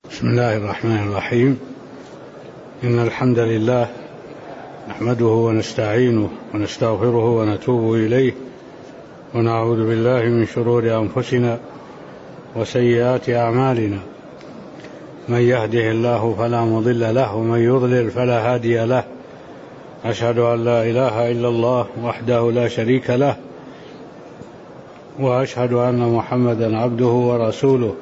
بسم الله الرحمن الرحيم. إن الحمد لله نحمده ونستعينه ونستغفره ونتوب إليه ونعوذ بالله من شرور أنفسنا وسيئات أعمالنا، من يهده الله فلا مضل له ومن يضلل فلا هادي له. أشهد أن لا إله إلا الله وحده لا شريك له، وأشهد أن محمدا عبده ورسوله،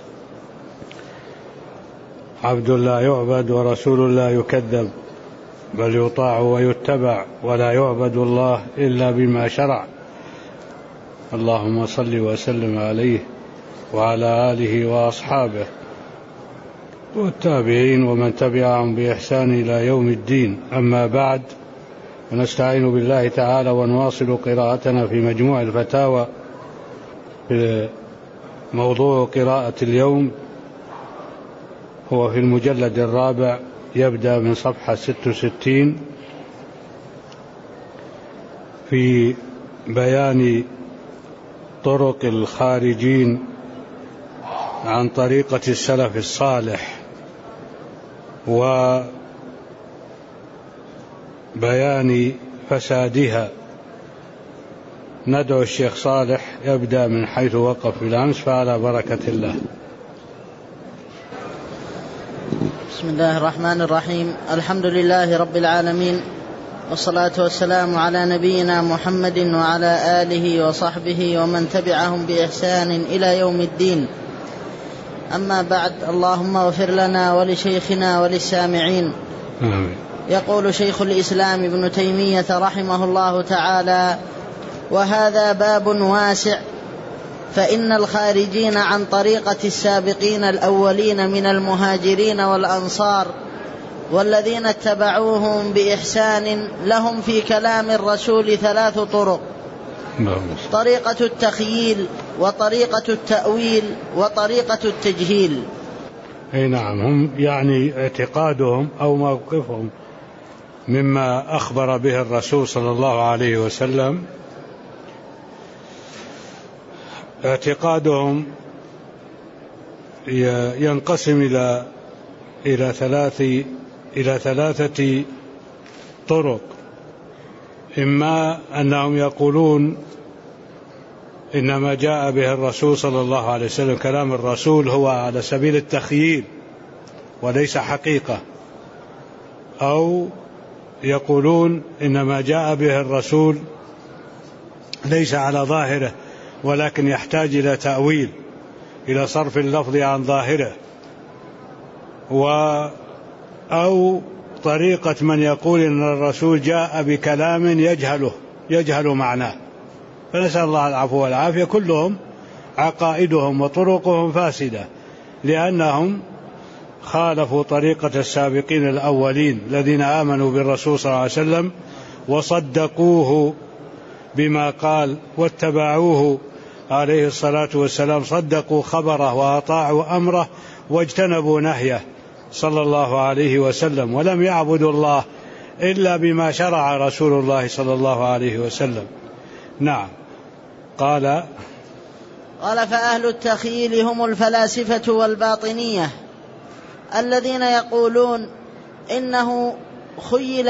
عبد لا يعبد ورسول لا يكذب، بل يطاع ويتبع، ولا يعبد الله إلا بما شرع. اللهم صل وسلم عليه وعلى آله وأصحابه والتابعين ومن تبعهم بإحسان إلى يوم الدين. أما بعد، ونستعين بالله تعالى ونواصل قراءتنا في مجموع الفتاوى. في موضوع قراءة اليوم هو في المجلد الرابع، يبدأ من صفحة 66 في بيان طرق الخارجين عن طريقة السلف الصالح وبيان فسادها. ندعو الشيخ صالح يبدأ من حيث وقف بالأمس، فعلى بركة الله. بسم الله الرحمن الرحيم. الحمد لله رب العالمين، والصلاة والسلام على نبينا محمد وعلى آله وصحبه ومن تبعهم بإحسان إلى يوم الدين. أما بعد، اللهم اغفر لنا ولشيخنا وللسامعين. آمين. يقول شيخ الإسلام ابن تيمية رحمه الله تعالى: وهذا باب واسع، فإن الخارجين عن طريقة السابقين الأولين من المهاجرين والأنصار والذين اتبعوهم بإحسان لهم في كلام الرسول 3 طرق: طريقة التخييل، وطريقة التأويل، وطريقة التجهيل. أي نعم، هم يعني اعتقادهم أو موقفهم مما أخبر به الرسول صلى الله عليه وسلم. اعتقادهم ينقسم إلى 3 طرق: إما أنهم يقولون إنما جاء به الرسول صلى الله عليه وسلم، كلام الرسول هو على سبيل التخييل وليس حقيقة، أو يقولون إنما جاء به الرسول ليس على ظاهره ولكن يحتاج إلى تأويل، إلى صرف اللفظ عن ظاهره، أو طريقة من يقول إن الرسول جاء بكلام يجهل معناه. فنسأل الله العفو والعافية. كلهم عقائدهم وطرقهم فاسدة، لأنهم خالفوا طريقة السابقين الأولين الذين آمنوا بالرسول صلى الله عليه وسلم وصدقوه بما قال واتبعوه عليه الصلاة والسلام، صدقوا خبره وأطاعوا أمره واجتنبوا نهيه صلى الله عليه وسلم، ولم يعبدوا الله إلا بما شرع رسول الله صلى الله عليه وسلم. نعم. قال فأهل التخييل هم الفلاسفة والباطنية الذين يقولون إنه خيل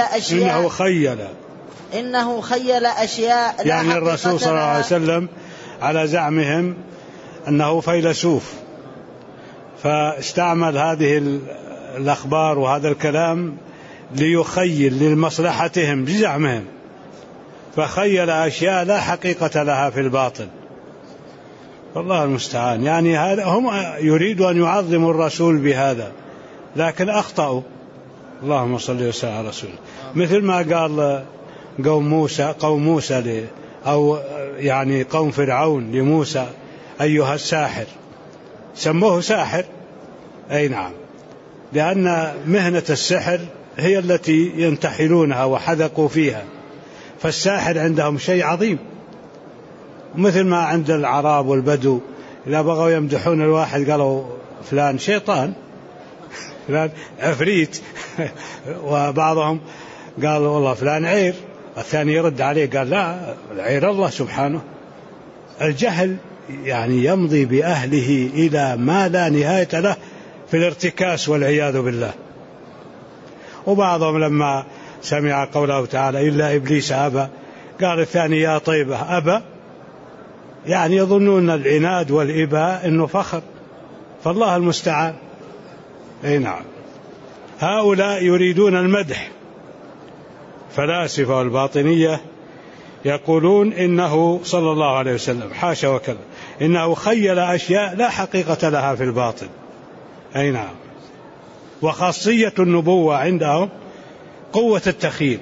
أشياء يعني الرسول صلى الله عليه وسلم على زعمهم أنه فيلسوف، فاستعمل هذه الأخبار وهذا الكلام ليخيل لمصلحتهم بزعمهم، فخيل أشياء لا حقيقة لها في الباطن. والله المستعان. يعني هم يريدوا أن يعظموا الرسول بهذا، لكن أخطأوا. اللهم صل وسلم على رسوله. مثل ما قال قوم موسى أو يعني قوم فرعون لموسى: أيها الساحر. سموه ساحر. أي نعم، لأن مهنة السحر هي التي ينتحلونها وحذقوا فيها، فالساحر عندهم شيء عظيم. مثل ما عند العرب والبدو إذا بغوا يمدحون الواحد قالوا فلان شيطان، فلان عفريت، وبعضهم قال والله فلان عير، الثاني يرد عليه قال لا، العير الله سبحانه. الجهل يعني يمضي بأهله إلى ما لا نهاية له في الارتكاس والعياذ بالله. وبعضهم لما سمع قوله تعالى إلا إبليس أبى قال الثاني يا طيبة أبى، يعني يظنون العناد والإباء إنه فخر، فالله المستعان. أي نعم. هؤلاء يريدون المدح، فلاسفة والباطنية يقولون إنه صلى الله عليه وسلم حاشا وكذا إنه خيل أشياء لا حقيقة لها في الباطن. أي نعم. وخاصية النبوة عندهم قوة التخيل.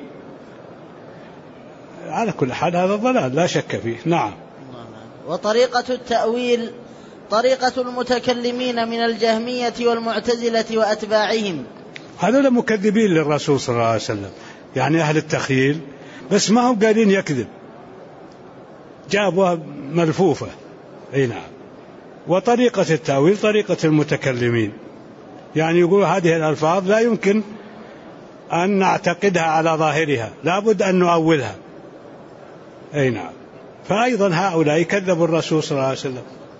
على كل حال هذا ضلال لا شك فيه. نعم. وطريقة التأويل طريقة المتكلمين من الجهمية والمعتزلة وأتباعهم. هذول مكذبين للرسول صلى الله عليه وسلم، يعني أهل التخيل، بس ما هم قادرين يكذب، جابوها ملفوفة. أي نعم. وطريقة التأويل طريقة المتكلمين، يعني يقول هذه الألفاظ لا يمكن أن نعتقدها على ظاهرها، لا بد أن نؤولها. أي نعم. فأيضا هؤلاء كذبوا الرسول صلى الله عليه وسلم.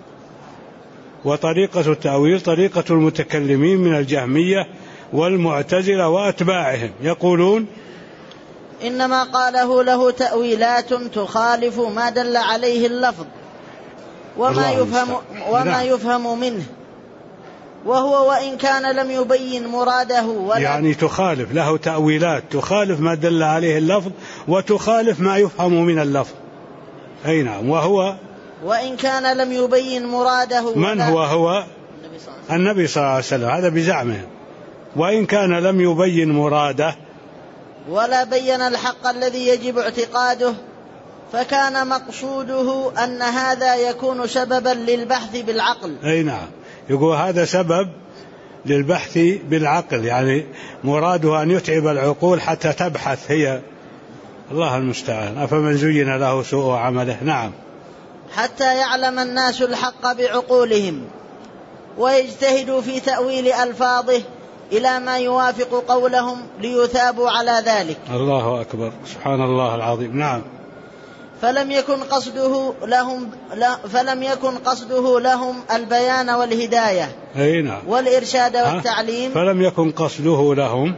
وطريقة التأويل طريقة المتكلمين من الجهمية والمعتزلة وأتباعهم، يقولون إنما قاله له تأويلات تخالف ما دل عليه اللفظ وما يفهم منه، وهو وإن كان لم يبين مراده يعني تخالف له تأويلات تخالف ما دل عليه اللفظ وتخالف ما يفهم من اللفظ. أي نعم. وهو وإن كان لم يبين مراده. من هو النبي صلى الله عليه وسلم، هذا بزعمهم. وإن كان لم يبين مراده ولا بين الحق الذي يجب اعتقاده، فكان مقصوده أن هذا يكون سببا للبحث بالعقل. أي نعم. يقول هذا سبب للبحث بالعقل، يعني مراده أن يتعب العقول حتى تبحث هي. الله المستعان. أفمن زين له سوء عمله. نعم. حتى يعلم الناس الحق بعقولهم ويجتهدوا في تأويل ألفاظه إلى ما يوافق قولهم ليثابوا على ذلك. الله أكبر. سبحان الله العظيم. نعم. فلم يكن قصده لهم البيان والهداية. أي نعم. والإرشاد والتعليم. فلم يكن قصده لهم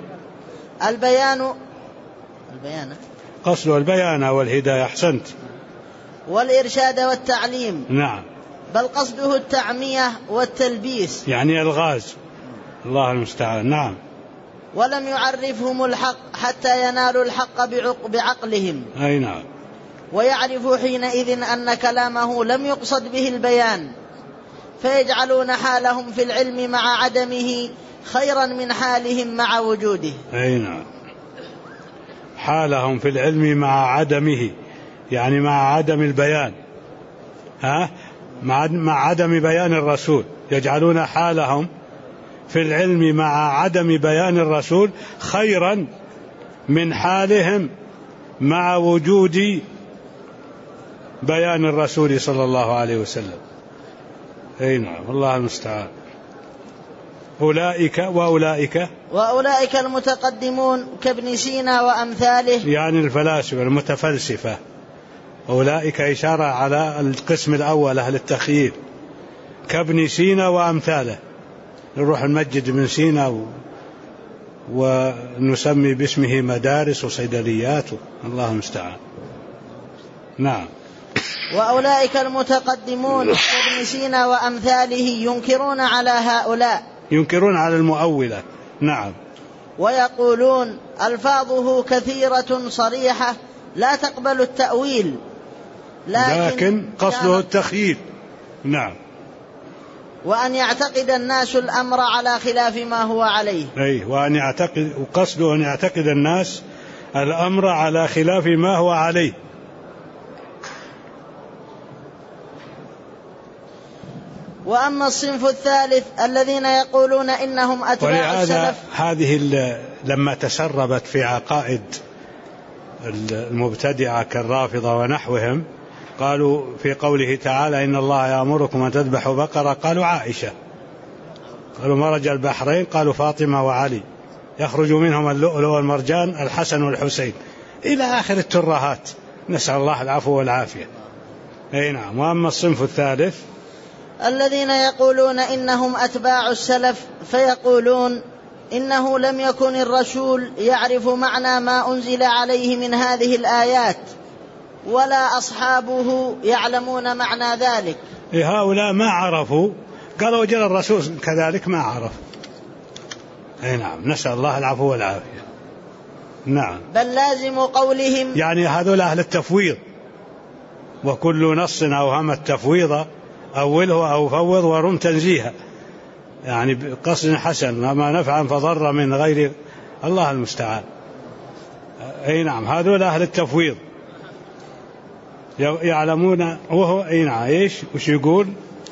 قصده البيان والهداية. أحسنت. والإرشاد والتعليم. نعم. بل قصده التعمية والتلبيس، يعني الغاز. الله المستعان. نعم. ولم يعرفهم الحق حتى ينالوا الحق بعقلهم. أي نعم. ويعرفوا حينئذ أن كلامه لم يقصد به البيان، فيجعلون حالهم في العلم مع عدمه خيرا من حالهم مع وجوده. أي نعم. حالهم في العلم مع عدمه، يعني مع عدم البيان، مع عدم بيان الرسول، يجعلون حالهم في العلم مع عدم بيان الرسول خيرا من حالهم مع وجود بيان الرسول صلى الله عليه وسلم. أي نعم. الله المستعان. وأولئك المتقدمون كابن سينا وأمثاله، يعني الفلاسفة المتفلسفة. أولئك إشارة على القسم الأول أهل التخييل، كابن سينا وأمثاله. نروح المسجد من سينا ونسمي باسمه مدارس وصيدليات. الله المستعان. نعم. وأولئك المتقدمون كابن سينا وأمثاله ينكرون على هؤلاء، ينكرون على المؤولة. نعم. ويقولون ألفاظه كثيرة صريحة لا تقبل التأويل، لكن قصده التخييل. نعم. وأن يعتقد الناس الأمر على خلاف ما هو عليه. أي. وقصده أن يعتقد الناس الأمر على خلاف ما هو عليه. وأما الصنف الثالث الذين يقولون إنهم أتباع السلف. هذه لما تسربت في عقائد المبتدعة كالرافضة ونحوهم، قالوا في قوله تعالى إن الله يأمركم أن تذبحوا بقرة، قالوا عائشة. قالوا مرج البحرين، قالوا فاطمة وعلي، يخرج منهم اللؤلؤ والمرجان الحسن والحسين، إلى آخر الترهات، نسأل الله العفو والعافية. أي نعم. وأما الصنف الثالث الذين يقولون إنهم أتباع السلف فيقولون إنه لم يكن الرسول يعرف معنى ما أنزل عليه من هذه الآيات ولا أصحابه يعلمون معنى ذلك. هؤلاء ما عرفوا، قالوا جل الرسول كذلك ما عرف. نعم، نسأل الله العفو والعافية. نعم. بل لازم قولهم، يعني هذول أهل التفويض، وكل نص أوهم التفويض أوله أو فوض ورم تنزيها، يعني بقصد حسن ما نفعا فضر من غير الله المستعان. نعم، هذول أهل التفويض يعلمون. وهو نعم ايش وش يقول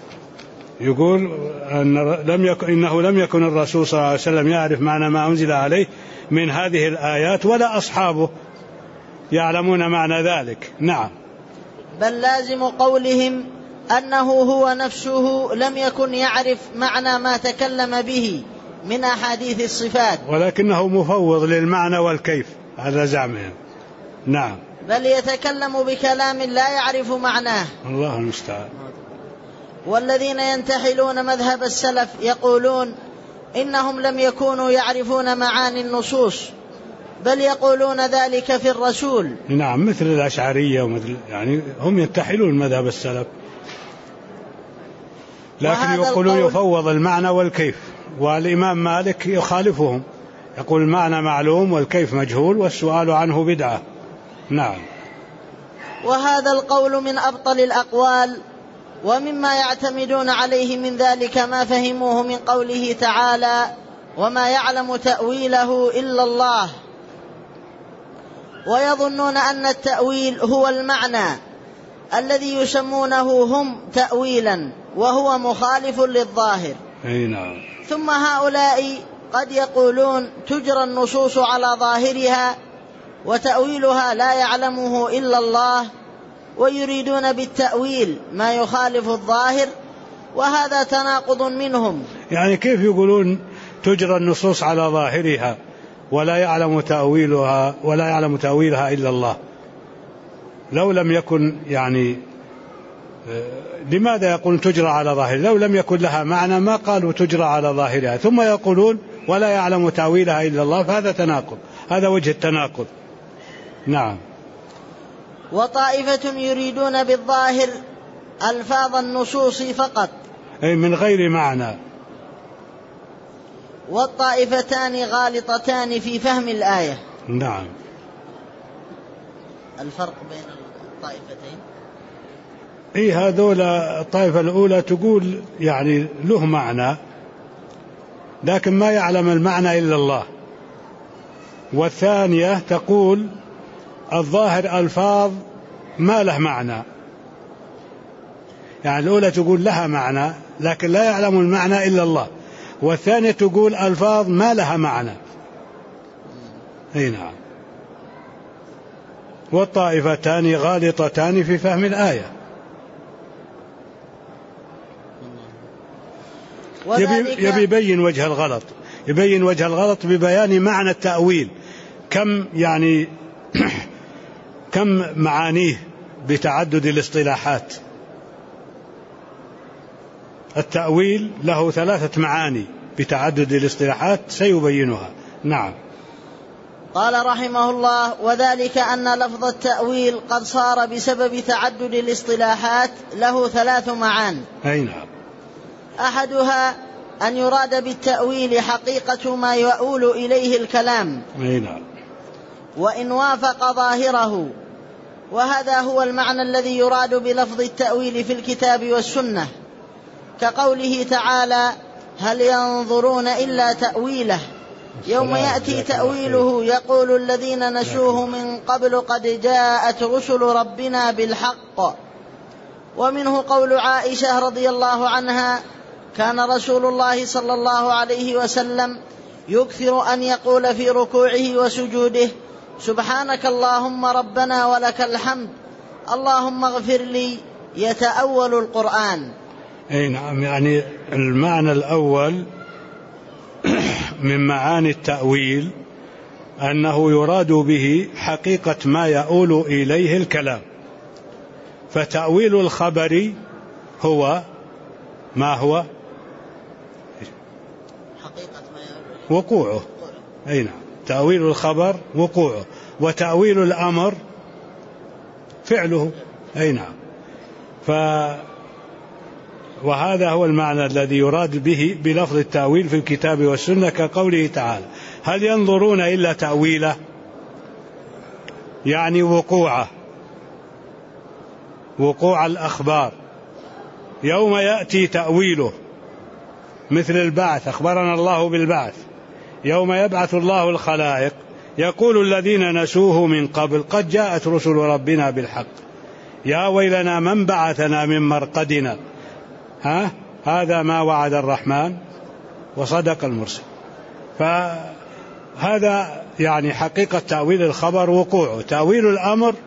إنه لم يكن الرسول صلى الله عليه وسلم يعرف معنى ما أنزل عليه من هذه الآيات ولا أصحابه يعلمون معنى ذلك. نعم. بل لازم قولهم أنه هو نفسه لم يكن يعرف معنى ما تكلم به من أحاديث الصفات، ولكنه مفوض للمعنى والكيف، هذا زعمهم. نعم. بل يتكلم بكلام لا يعرف معناه، الله المستعان. والذين ينتحلون مذهب السلف يقولون إنهم لم يكونوا يعرفون معاني النصوص، بل يقولون ذلك في الرسول. نعم، مثل الأشعرية ومثل، يعني هم ينتحلون مذهب السلف، لكن يقولون يفوض المعنى والكيف. والإمام مالك يخالفهم، يقول المعنى معلوم والكيف مجهول والسؤال عنه بدعة. نعم. وهذا القول من أبطل الأقوال، ومما يعتمدون عليه من ذلك ما فهموه من قوله تعالى وما يعلم تأويله إلا الله، ويظنون أن التأويل هو المعنى الذي يسمونه هم تأويلا وهو مخالف للظاهر. نعم. ثم هؤلاء قد يقولون تجرى النصوص على ظاهرها وتأويلها لا يعلمه إلا الله، ويريدون بالتأويل ما يخالف الظاهر، وهذا تناقض منهم. يعني كيف يقولون تجرى النصوص على ظاهرها ولا يعلم تأويلها إلا الله؟ لو لم يكن، يعني لماذا يقولون تجرى على ظاهرها؟ لو لم يكن لها معنى ما قالوا تجرى على ظاهرها، ثم يقولون ولا يعلم تأويلها إلا الله، فهذا تناقض، هذا وجه التناقض. نعم. وطائفة يريدون بالظاهر ألفاظ النصوص فقط، أي من غير معنى. والطائفتان غالطتان في فهم الآية. نعم. الفرق بين الطائفتين، هذول الطائفة الأولى تقول يعني له معنى لكن ما يعلم المعنى إلا الله، والثانية تقول الظاهر ألفاظ ما له معنى. يعني الأولى تقول لها معنى لكن لا يعلم المعنى إلا الله، والثانية تقول ألفاظ ما لها معنى. نعم. والطائفتان غالطتان في فهم الآية. يبي يبين وجه الغلط، يبين وجه الغلط ببيان معنى التأويل، كم يعني كم معانيه بتعدد الاصطلاحات. التأويل له 3 معاني بتعدد الاصطلاحات سيبينها. نعم. قال رحمه الله وذلك أن لفظ التأويل قد صار بسبب تعدد الاصطلاحات له 3 معان. أي نعم. أحدها أن يراد بالتأويل حقيقة ما يؤول إليه الكلام، أي نعم، وإن وافق ظاهره، وهذا هو المعنى الذي يراد بلفظ التأويل في الكتاب والسنة، كقوله تعالى هل ينظرون إلا تأويله يوم يأتي تأويله يقول الذين نسوه من قبل قد جاءت رسل ربنا بالحق. ومنه قول عائشة رضي الله عنها كان رسول الله صلى الله عليه وسلم يكثر أن يقول في ركوعه وسجوده سبحانك اللهم ربنا ولك الحمد اللهم اغفر لي، يتأول القرآن. أي نعم. يعني المعنى الأول من معاني التأويل أنه يراد به حقيقة ما يؤول إليه الكلام، فتأويل الخبر هو ما هو حقيقة ما وقوعه. أي نعم، تأويل الخبر وقوعه، وتأويل الأمر فعله. أي نعم. وهذا هو المعنى الذي يراد به بلفظ التأويل في الكتاب والسنة، كقوله تعالى: هل ينظرون إلا تأويله، يعني وقوع الأخبار يوم يأتي تأويله، مثل البعث، أخبرنا الله بالبعث يوم يبعث الله الخلائق، يقول الذين نسوه من قبل قد جاءت رسل ربنا بالحق يا ويلنا من بعثنا من مرقدنا هذا ما وعد الرحمن وصدق المرسل. فهذا يعني حقيقة تأويل الخبر وقوعه. تأويل الأمر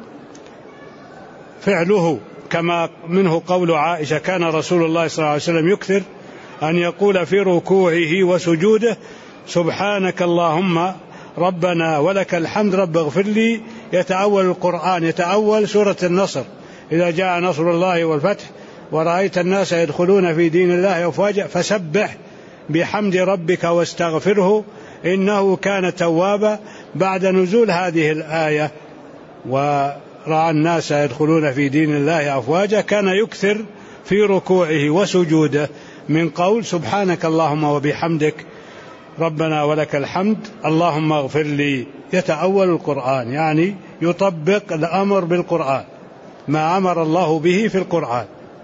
فعله، كما منه قول عائشة: كان رسول الله صلى الله عليه وسلم يكثر أن يقول في ركوعه وسجوده: سبحانك اللهم ربنا ولك الحمد رب اغفر لي. يتأول القرآن، يتأول سورة النصر: إذا جاء نصر الله والفتح ورأيت الناس يدخلون في دين الله أفواجا فسبح بحمد ربك واستغفره إنه كان توابا. بعد نزول هذه الآية ورأى الناس يدخلون في دين الله أفواجا كان يكثر في ركوعه وسجوده من قول: سبحانك اللهم وبحمدك ربنا ولك الحمد اللهم اغفر لي. يتأول القرآن، يعني يطبق الأمر بالقرآن، ما أمر الله به في القرآن: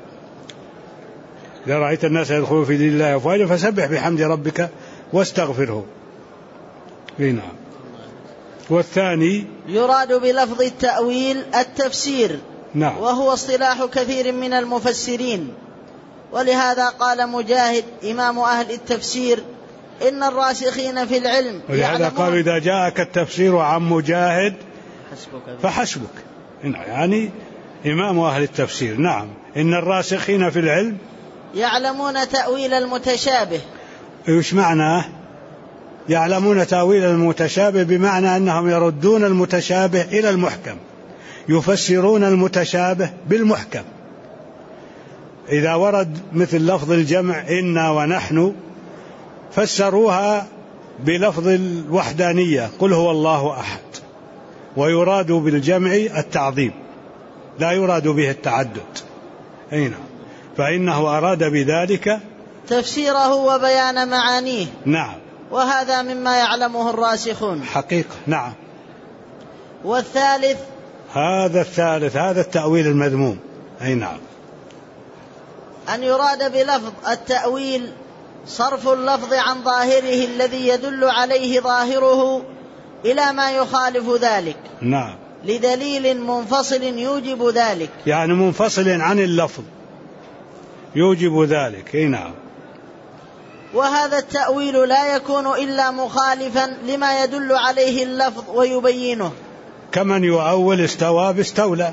إذا رأيت الناس يدخلون في دين الله أفواجا فسبح بحمد ربك واستغفره. نعم. والثاني يراد بلفظ التأويل التفسير. نعم. وهو اصطلاح كثير من المفسرين، ولهذا قال مجاهد إمام أهل التفسير: إن الراسخين في العلم. ولهذا قال: إذا جاءك التفسير عن مجاهد فحسبك. يعني إمام أهل التفسير. نعم. إن الراسخين في العلم يعلمون تأويل المتشابه. إيش معناه؟ يعلمون تأويل المتشابه بمعنى أنهم يردون المتشابه إلى المحكم، يفسرون المتشابه بالمحكم. إذا ورد مثل لفظ الجمع إنا ونحن فسروها بلفظ الوحدانية: قل هو الله أحد، ويراد بالجمع التعظيم، لا يراد به التعدد. أي نعم. فإنه أراد بذلك تفسيره وبيان معانيه. نعم. وهذا مما يعلمه الراسخون حقيقة. نعم. والثالث هذا التأويل المذموم. أي نعم. أن يراد بلفظ التأويل صرف اللفظ عن ظاهره الذي يدل عليه ظاهره إلى ما يخالف ذلك. نعم. لدليل منفصل يوجب ذلك، يعني منفصل عن اللفظ يوجب ذلك. أي نعم. وهذا التأويل لا يكون إلا مخالفا لما يدل عليه اللفظ ويبينه، كمن يؤول استوى باستولى.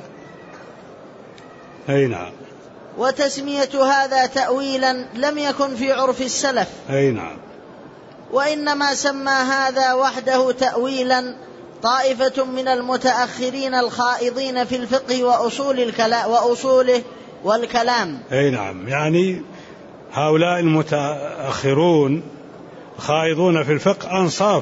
أي نعم. وتسمية هذا تأويلا لم يكن في عرف السلف. أي نعم. وإنما سمى هذا وحده تأويلا طائفة من المتأخرين الخائضين في الفقه وأصوله والكلام. أي نعم. يعني هؤلاء المتأخرون خائضون في الفقه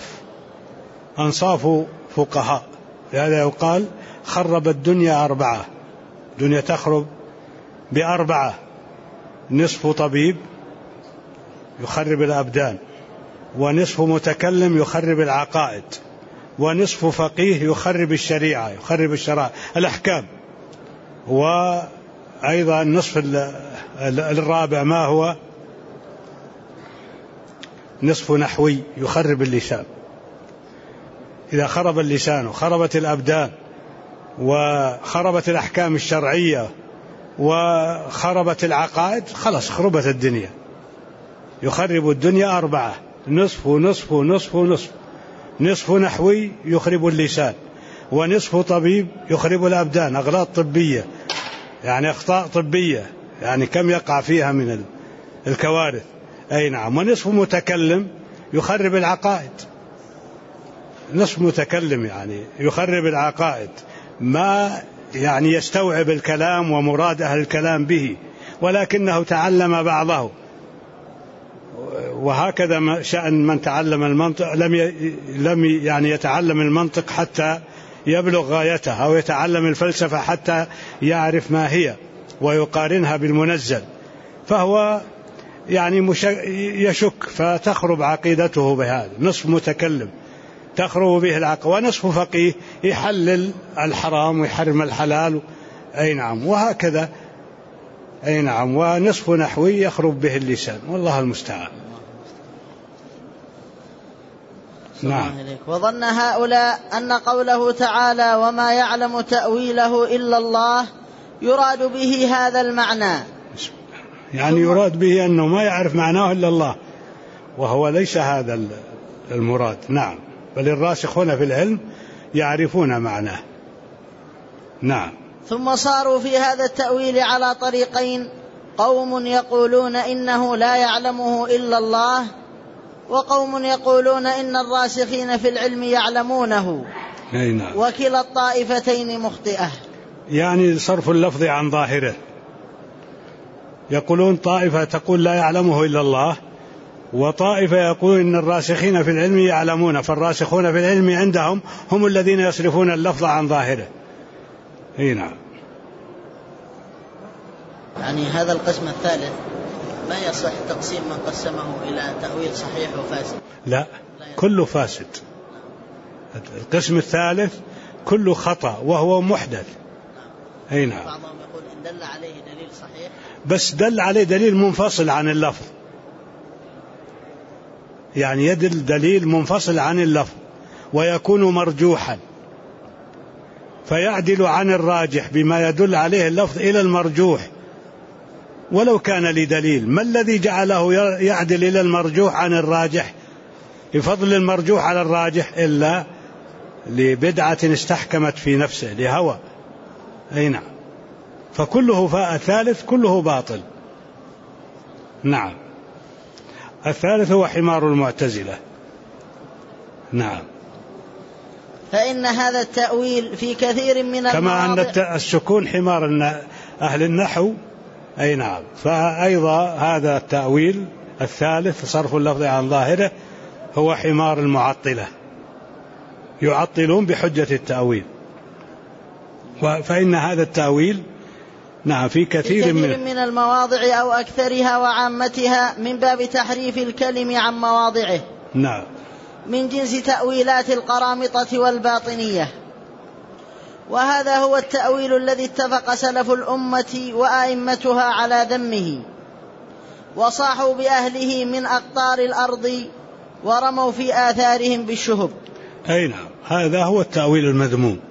أنصاف فقهاء. لهذا يقال: خرب الدنيا 4. الدنيا تخرب ب4: نصف طبيب يخرب الأبدان، ونصف متكلم يخرب العقائد، ونصف فقيه يخرب الشريعة، يخرب الأحكام، وأيضا النصف الرابع ما هو؟ نصف نحوي يخرب اللسان. إذا خرب اللسان وخربت الأبدان وخربت الأحكام الشرعية وخربت العقائد خلاص خربت الدنيا. يخرب الدنيا 4: نصف نصف نصف نصف. نصف نحوي يخرب اللسان، ونصف طبيب يخرب الأبدان، أغلاط طبية يعني أخطاء طبية يعني كم يقع فيها من الكوارث. أي نعم. ونصف متكلم يخرب العقائد. نصف متكلم يعني يخرب العقائد، ما يعني يستوعب الكلام ومراد أهل الكلام به، ولكنه تعلم بعضه وهكذا شأن من تعلم المنطق لم يعني يتعلم المنطق حتى يبلغ غايته، أو يتعلم الفلسفة حتى يعرف ما هي ويقارنها بالمنزل، فهو يعني يشك، فتخرب عقيدته بهذا. نصف متكلم تخرب به العقل، ونصف فقيه يحلل الحرام ويحرم الحلال، أي نعم، وهكذا، أي نعم، ونصف نحوي يخرب به اللسان، والله المستعان. نعم. وظن هؤلاء أن قوله تعالى وما يعلم تأويله إلا الله يراد به هذا المعنى، يعني يراد به أنه ما يعرف معناه إلا الله، وهو ليس هذا المراد. نعم، بل الراسخون في العلم يعرفون معناه. نعم. ثم صاروا في هذا التأويل على طريقين: قوم يقولون إنه لا يعلمه إلا الله، وقوم يقولون إن الراسخين في العلم يعلمونه. نعم. وكلا الطائفتين مخطئة، يعني صرف اللفظ عن ظاهره. يقولون طائفة تقول لا يعلمه إلا الله، وطائفة يقول إن الراسخين في العلم يعلمون، فالراسخون في العلم عندهم هم الذين يصرفون اللفظ عن ظاهره. نعم. يعني هذا القسم الثالث ما يصح تقسيم من قسمه إلى تأويل صحيح وفاسد؟ لا، كله فاسد. القسم الثالث كله خطأ وهو محدث. أي نعم. بعضهم يقول إن دل عليه دليل صحيح، بس دل عليه دليل منفصل عن اللفظ، يعني يدل دليل منفصل عن اللفظ ويكون مرجوحا، فيعدل عن الراجح بما يدل عليه اللفظ إلى المرجوح ولو كان لدليل. ما الذي جعله يعدل إلى المرجوح عن الراجح، يفضل المرجوح على الراجح، إلا لبدعة استحكمت في نفسه، لهوى. أي نعم. فكله الثالث كله باطل. نعم. الثالث هو حمار المعتزلة. نعم. فإن هذا التأويل في كثير من المواضع، كما أن السكون حمار أهل النحو. أي نعم. فأيضا هذا التأويل الثالث صرف اللفظ عن ظاهره هو حمار المعطلة، يعطلون بحجة التأويل. فإن هذا التأويل نعم في كثير من المواضع أو أكثرها وعامتها من باب تحريف الكلم عن مواضعه. نعم. من جنس تأويلات القرامطة والباطنية. وهذا هو التأويل الذي اتفق سلف الأمة وآئمتها على ذمه، وصاحوا بأهله من أقطار الأرض ورموا في آثارهم بالشهب. أي نعم. هذا هو التأويل المذموم.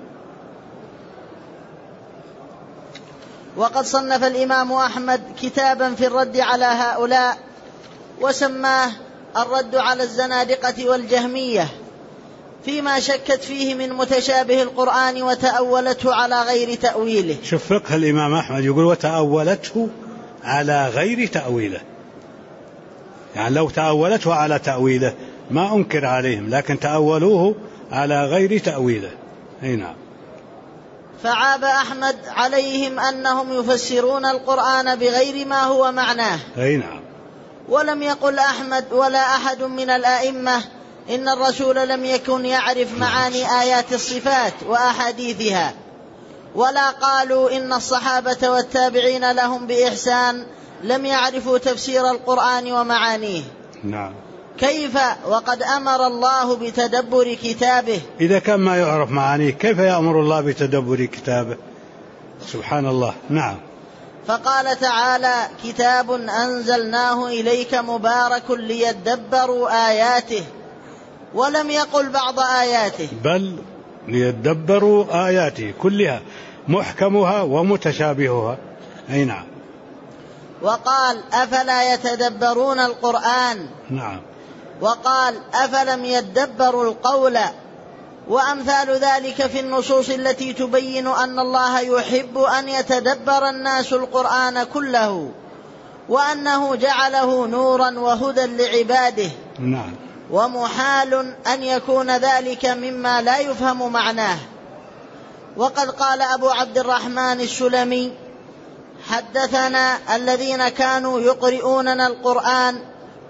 وقد صنف الإمام أحمد كتابا في الرد على هؤلاء وسماه الرد على الزنادقة والجهمية فيما شكت فيه من متشابه القرآن وتأولته على غير تأويله. شوف فقه الإمام أحمد، يقول وتأولته على غير تأويله، يعني لو تأولته على تأويله ما أنكر عليهم، لكن تأولوه على غير تأويله. أي نعم. فعاب أحمد عليهم أنهم يفسرون القرآن بغير ما هو معناه. أي نعم. ولم يقل أحمد ولا أحد من الآئمة إن الرسول لم يكن يعرف معاني آيات الصفات وأحاديثها، ولا قالوا إن الصحابة والتابعين لهم بإحسان لم يعرفوا تفسير القرآن ومعانيه. نعم. كيف وقد أمر الله بتدبر كتابه؟ إذا كان ما يعرف معانيه كيف يأمر الله بتدبر كتابه؟ سبحان الله. نعم. فقال تعالى كتاب أنزلناه إليك مبارك ليدبروا آياته، ولم يقل بعض آياته، بل ليدبروا آياته كلها، محكمها ومتشابهها. أي نعم. وقال أفلا يتدبرون القرآن. نعم. وقال أفلم يدبروا القول، وأمثال ذلك في النصوص التي تبين أن الله يحب أن يتدبر الناس القرآن كله، وأنه جعله نورا وهدى لعباده. نعم. ومحال أن يكون ذلك مما لا يفهم معناه. وقد قال أبو عبد الرحمن السلمي حدثنا الذين كانوا يقرؤوننا القرآن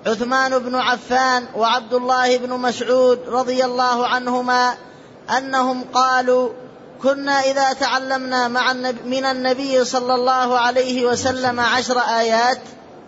عثمان بن عفان وعبد الله بن مسعود رضي الله عنهما أنهم قالوا: كنا إذا تعلمنا من النبي صلى الله عليه وسلم 10 آيات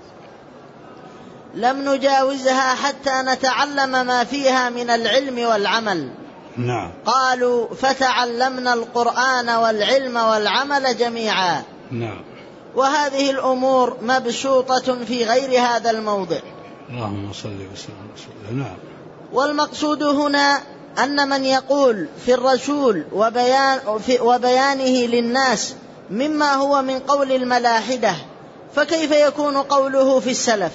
لم نجاوزها حتى نتعلم ما فيها من العلم والعمل. نعم. قالوا: فتعلمنا القرآن والعلم والعمل جميعا. نعم. وهذه الأمور مبسوطة في غير هذا الموضع. اللهم صل وسلم على رسول الله. نعم. والمقصود هنا أن من يقول في الرسول وبيانه للناس مما هو من قول الملاحدة، فكيف يكون قوله في السلف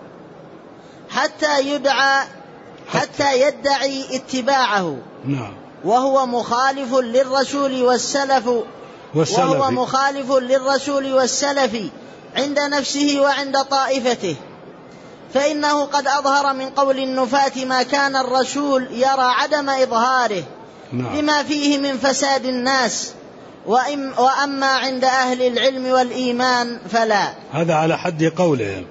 حتى يدعي اتباعه؟ نعم. وهو مخالف للرسول والسلف عند نفسه وعند طائفته، فإنه قد أظهر من قول النفاة ما كان الرسول يرى عدم إظهاره لما فيه من فساد الناس، وأما عند أهل العلم والإيمان فلا. هذا على حد قولهم.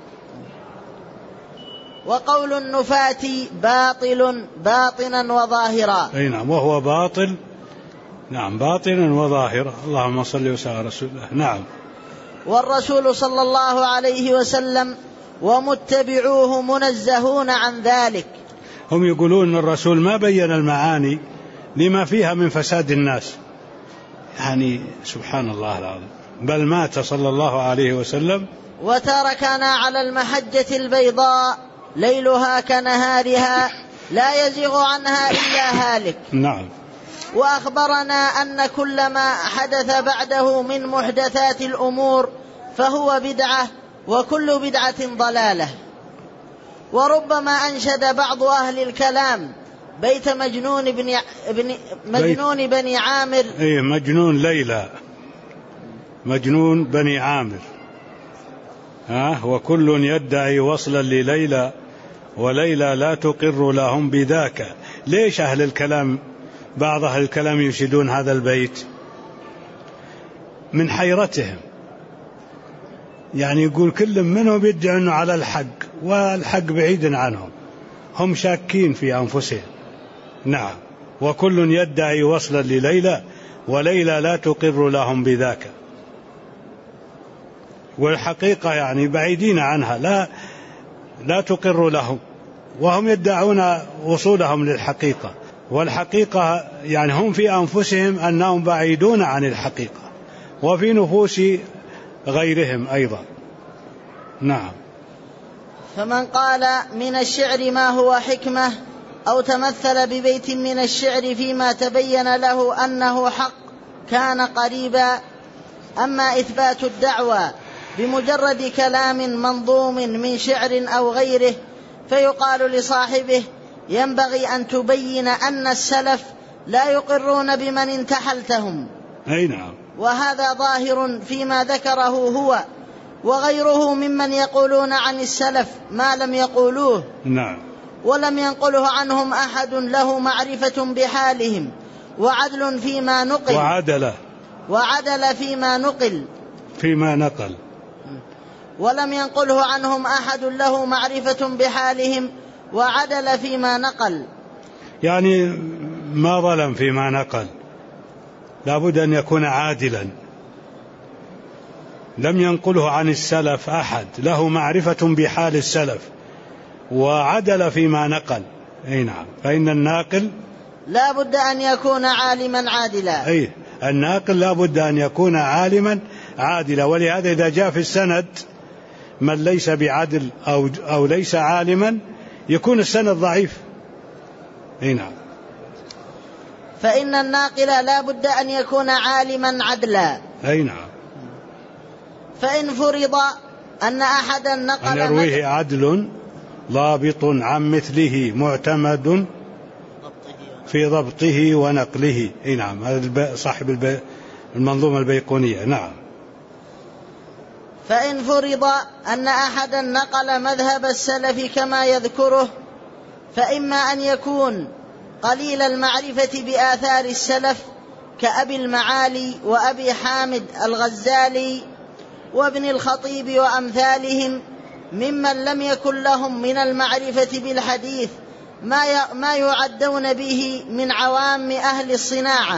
وقول النفاة باطل باطنا وظاهرا. أي نعم، وهو باطل. نعم، باطنا وظاهرا. اللهم صل وسلم على رسول الله. نعم. والرسول صلى الله عليه وسلم ومتبعوه منزهون عن ذلك. هم يقولون أن الرسول ما بين المعاني لما فيها من فساد الناس، يعني سبحان الله العظيم، بل مات صلى الله عليه وسلم وتركنا على المحجة البيضاء ليلها كنهارها لا يزيغ عنها إلا هالك. نعم. وأخبرنا أن كل ما حدث بعده من محدثات الأمور فهو بدعة، وكل بدعة ضلالة. وربما أنشد بعض أهل الكلام بيت مجنون بني عامر. أي مجنون ليلى، مجنون بني عامر. وكل يدعي وصلا لليلى وليلى لا تقر لهم بذاك. ليش أهل الكلام، بعض أهل الكلام ينشدون هذا البيت؟ من حيرتهم، يعني يقول كل منهم يدعي أنه على الحق والحق بعيد عنهم، هم شاكين في أنفسهم. نعم. وكل يدعي وصلا لليلى وليلى لا تقر لهم بذاك. والحقيقة يعني بعيدين عنها، لا تقر لهم، وهم يدعون وصولهم للحقيقة، والحقيقة يعني هم في أنفسهم أنهم بعيدون عن الحقيقة، وفي نفوس غيرهم أيضا. نعم. فمن قال من الشعر ما هو حكمة أو تمثل ببيت من الشعر فيما تبين له أنه حق كان قريبا. أما إثبات الدعوى بمجرد كلام منظوم من شعر أو غيره فيقال لصاحبه: ينبغي أن تبين أن السلف لا يقرون بمن انتحلتهم. أي نعم. وهذا ظاهر فيما ذكره هو وغيره ممن يقولون عن السلف ما لم يقولوه. نعم. ولم ينقله عنهم أحد له معرفة بحالهم وعدل فيما نقل. وعدل فيما نقل. ولم ينقله عنهم أحد له معرفة بحالهم وعدل فيما نقل، يعني ما ظلم فيما نقل، لابد أن يكون عادلا. لم ينقله عن السلف أحد له معرفة بحال السلف وعدل فيما نقل. أي نعم. فإن الناقل لا بد أن يكون عالما عادلا. أي الناقل لا بد أن يكون عالما عادلا. ولهذا إذا جاء في السند من ليس بعدل أو ليس عالما يكون السند ضعيف. أي نعم. فإن الناقل لا بد أن يكون عالما عدلا. أي نعم. فإن فرض أن أحدا نقل أن يرويه عدل ضابط عن مثله معتمد في ضبطه ونقله. أي نعم. هذا صاحب المنظومة البيقونية. نعم. فإن فرض أن أحدا نقل مذهب السلف كما يذكره فإما أن يكون قليل المعرفة بآثار السلف كأبي المعالي وأبي حامد الغزالي وابن الخطيب وأمثالهم ممن لم يكن لهم من المعرفة بالحديث ما يعدون به من عوام أهل الصناعة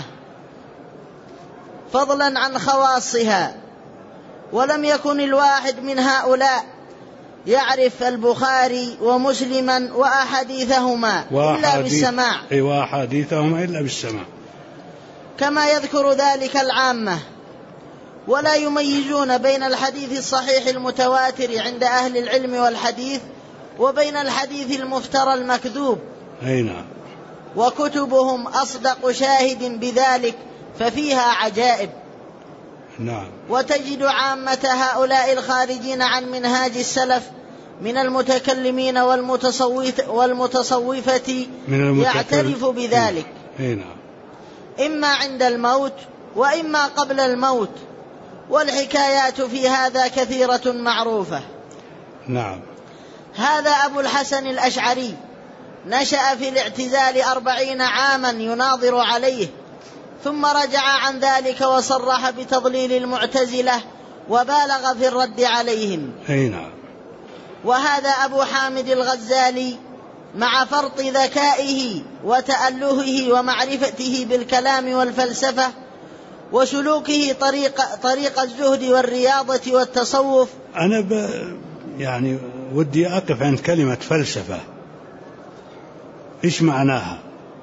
فضلا عن خواصها. ولم يكن الواحد من هؤلاء يعرف البخاري ومسلما وأحاديثهما إلا بالسماع، وأحاديثهما إلا بالسماع، كما يذكر ذلك العامة. ولا يميزون بين الحديث الصحيح المتواتر عند أهل العلم والحديث وبين الحديث المفترى المكذوب. نعم. وكتبهم أصدق شاهد بذلك ففيها عجائب. نعم. وتجد عامة هؤلاء الخارجين عن منهاج السلف من المتكلمين والمتصوفة يعترف بذلك، نعم. إما عند الموت وإما قبل الموت، والحكايات في هذا كثيرة معروفة. نعم. هذا أبو الحسن الأشعري نشأ في الاعتزال 40 عاما يناظر عليه، ثم رجع عن ذلك وصرح بتضليل المعتزلة وبالغ في الرد عليهم. نعم. وهذا أبو حامد الغزالي مع فرط ذكائه وتألهه ومعرفته بالكلام والفلسفة وسلوكه طريق الزهد والرياضة والتصوف. أنا يعني ودي أقف عند كلمة فلسفة، إيش معناها؟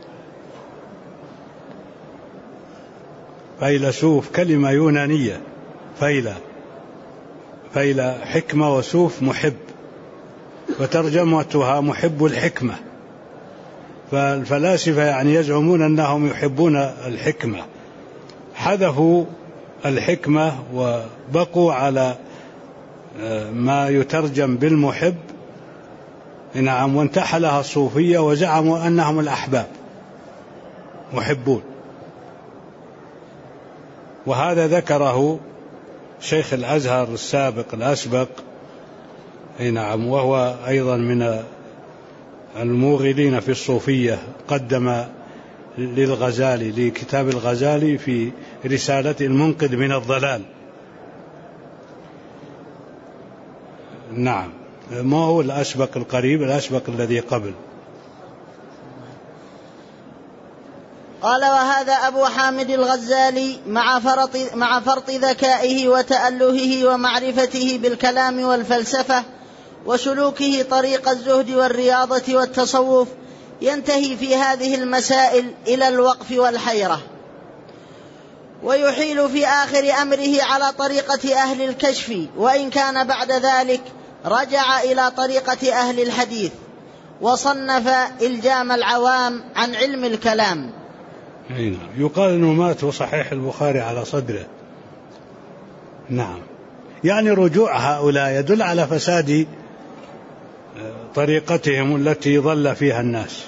فيلسوف كلمة يونانية، فيل حكمة، وسوف محب، وترجمتها محب الحكمة. فالفلاسفة يعني يزعمون أنهم يحبون الحكمة، حذفوا الحكمة وبقوا على ما يترجم بالمحب. نعم. وانتحلها الصوفية وزعموا أنهم الأحباب محبون، وهذا ذكره شيخ الأزهر الأسبق. نعم. وهو أيضا من الموغلين في الصوفية، قدم للغزالي لكتاب الغزالي في رسالة المنقذ من الضلال. نعم. ما هو الأسبق القريب، الأسبق الذي قبل. قال: وهذا أبو حامد الغزالي مع فرط ذكائه وتألهه ومعرفته بالكلام والفلسفة وسلوكه طريق الزهد والرياضة والتصوف ينتهي في هذه المسائل إلى الوقف والحيرة، ويحيل في آخر أمره على طريقة أهل الكشف، وإن كان بعد ذلك رجع إلى طريقة أهل الحديث وصنف إلجام العوام عن علم الكلام. يقال أنه مات وصحيح البخاري على صدره. نعم. يعني رجوع هؤلاء يدل على فساد طريقتهم التي ضل فيها الناس.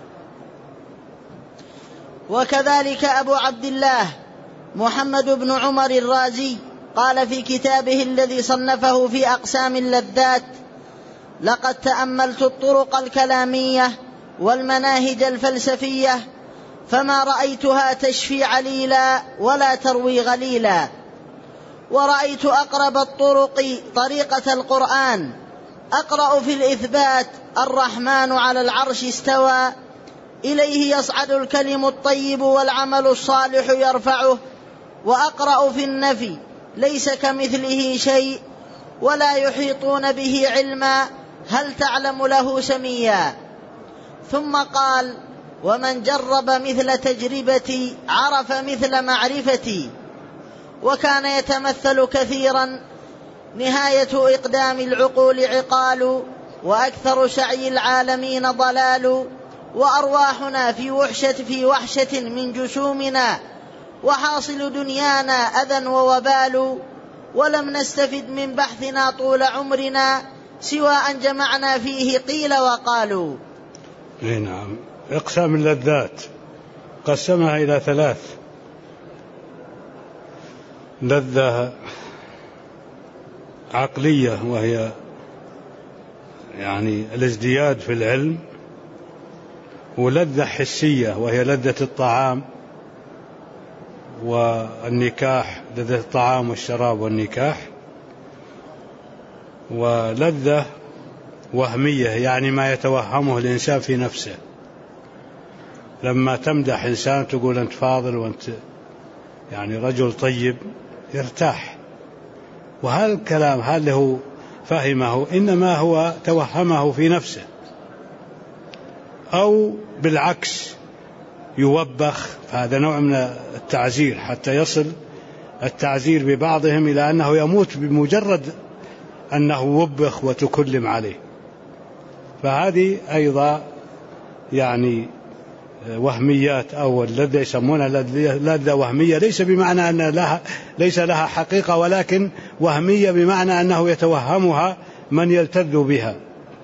وكذلك أبو عبد الله محمد بن عمر الرازي قال في كتابه الذي صنفه في أقسام اللذات: لقد تأملت الطرق الكلامية والمناهج الفلسفية فما رأيتها تشفي عليلا ولا تروي غليلا، ورأيت أقرب الطرق طريقة القرآن، أقرأ في الإثبات: الرحمن على العرش استوى، إليه يصعد الكلم الطيب والعمل الصالح يرفعه، وأقرأ في النفي: ليس كمثله شيء ولا يحيطون به علما، هل تعلم له سميا. ثم قال: ومن جرب مثل تجربتي عرف مثل معرفتي. وكان يتمثل كثيرا: نهاية إقدام العقول عقال، وأكثر سعي العالمين ضلال، وأرواحنا في وحشة من جسومنا، وحاصل دنيانا أذى ووبال، ولم نستفد من بحثنا طول عمرنا سوى أن جمعنا فيه قيل وقالوا. نعم. إقسام اللذات قسمها إلى 3: لذة عقلية وهي يعني الازدياد في العلم، ولذة حسية وهي لذة الطعام والنكاح، لذة الطعام والشراب والنكاح، ولذة وهمية، يعني ما يتوهمه الإنسان في نفسه. لما تمدح إنسان تقول أنت فاضل وأنت يعني رجل طيب يرتاح، وهذا الكلام هل هو فهمه؟ إنما هو توهمه في نفسه، أو بالعكس يوبخ، فهذا نوع من التعزير، حتى يصل التعزير ببعضهم إلى أنه يموت بمجرد أنه وبخ وتكلم عليه. فهذه أيضا يعني وهميات، أو الذي يسمونها لذة وهمية، ليس بمعنى أن ليس لها حقيقة، ولكن وهمية بمعنى أنه يتوهمها من يلتذ بها.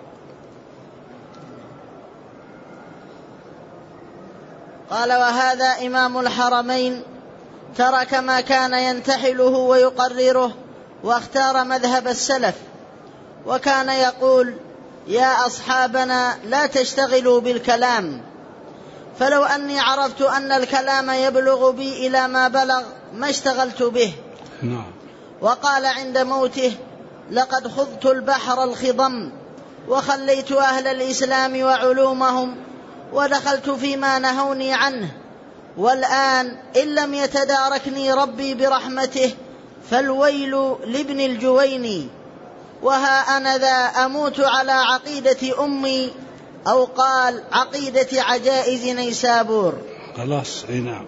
قال: وهذا إمام الحرمين ترك ما كان ينتحله ويقرره واختار مذهب السلف، وكان يقول: يا أصحابنا لا تشتغلوا بالكلام، فلو أني عرفت أن الكلام يبلغ بي إلى ما بلغ ما اشتغلت به. وقال عند موته: لقد خضت البحر الخضم وخليت أهل الإسلام وعلومهم ودخلت فيما نهوني عنه، والآن إن لم يتداركني ربي برحمته فالويل لابن الجويني، وها أنا ذا أموت على عقيدة أمي، أو قال عقيدة عجائز نيسابور. خلاص. نعم.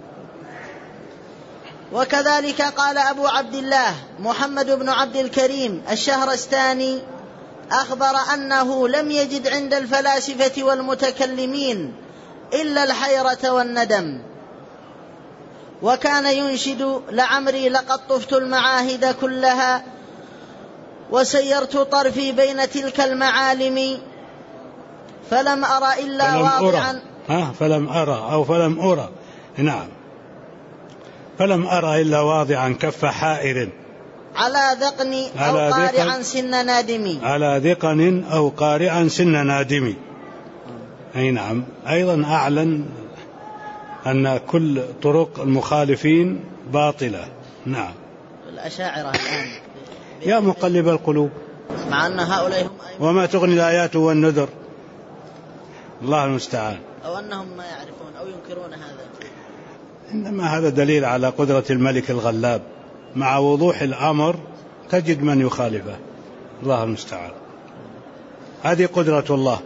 وكذلك قال أبو عبد الله محمد بن عبد الكريم الشهرستاني، أخبر أنه لم يجد عند الفلاسفة والمتكلمين إلا الحيرة والندم، وكان ينشد: لعمري لقد طفت المعاهد كلها وسيرت طرفي بين تلك المعالم، فلم أرى إلا واضعا فلم أرى نعم، فلم أرى إلا واضعا كف حائر على ذقن أو قارعا سن نادم. على ذقن أو قارعا سن نادم. أي نعم. أيضا أعلن أن كل طرق المخالفين باطلة. نعم. الأشاعرة الآن يا مقلب القلوب، مع أن هؤلاء هم وما تغني الآيات والنذر. الله المستعان. أو أنهم ما يعرفون أو ينكرون هذا. إنما هذا دليل على قدرة الملك الغلاب، مع وضوح الأمر تجد من يخالفه. الله المستعان. هذه قدرة الله،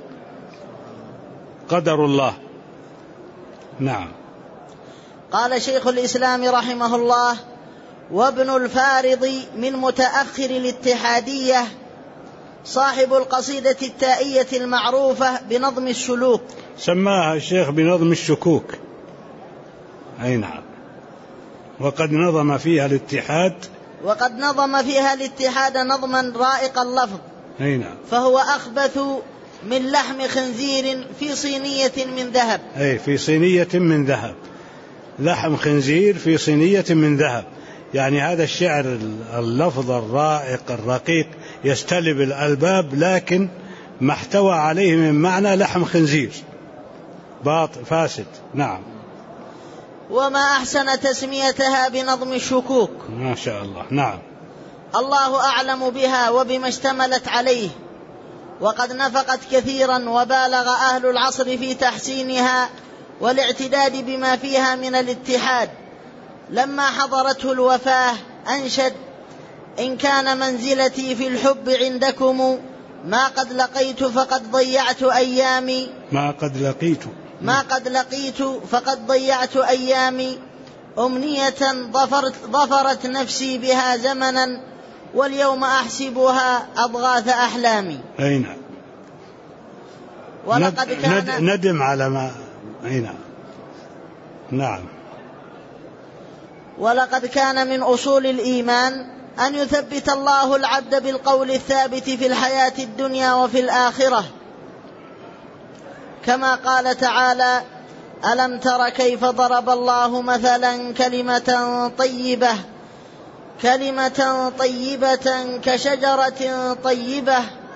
قدر الله. نعم. قال شيخ الإسلام رحمه الله: وابن الفارض من متأخر الاتحادية صاحب القصيدة التائية المعروفة بنظم السلوك، سماها الشيخ بنظم الشكوك. أي نعم. وقد نظم فيها الاتحاد نظما رائق اللفظ. أي نعم. فهو أخبث من لحم خنزير في صينية من ذهب. أي في صينية من ذهب، لحم خنزير في صينية من ذهب. يعني هذا الشعر اللفظ الرائق الرقيق يستلب الألباب، لكن ما احتوى عليه من معنى لحم خنزير باطل فاسد. نعم. وما أحسن تسميتها بنظم الشكوك. ما شاء الله. نعم. الله أعلم بها وبما اشتملت عليه، وقد نفقت كثيرا وبالغ أهل العصر في تحسينها والاعتداد بما فيها من الاتحاد. لما حضرته الوفاة أنشد: إن كان منزلتي في الحب عندكم ما قد لقيت فقد ضيعت أيامي. ما قد لقيت فقد ضيعت أيامي، أمنية ظفرت نفسي بها زمنا، واليوم أحسبها أضغاث أحلامي. أي نعم. ولقد كان ندم على ما. أي نعم. نعم. ولقد كان من أصول الإيمان أن يثبت الله العبد بالقول الثابت في الحياة الدنيا وفي الآخرة، كما قال تعالى: ألم تر كيف ضرب الله مثلا كلمة طيبة كشجرة طيبة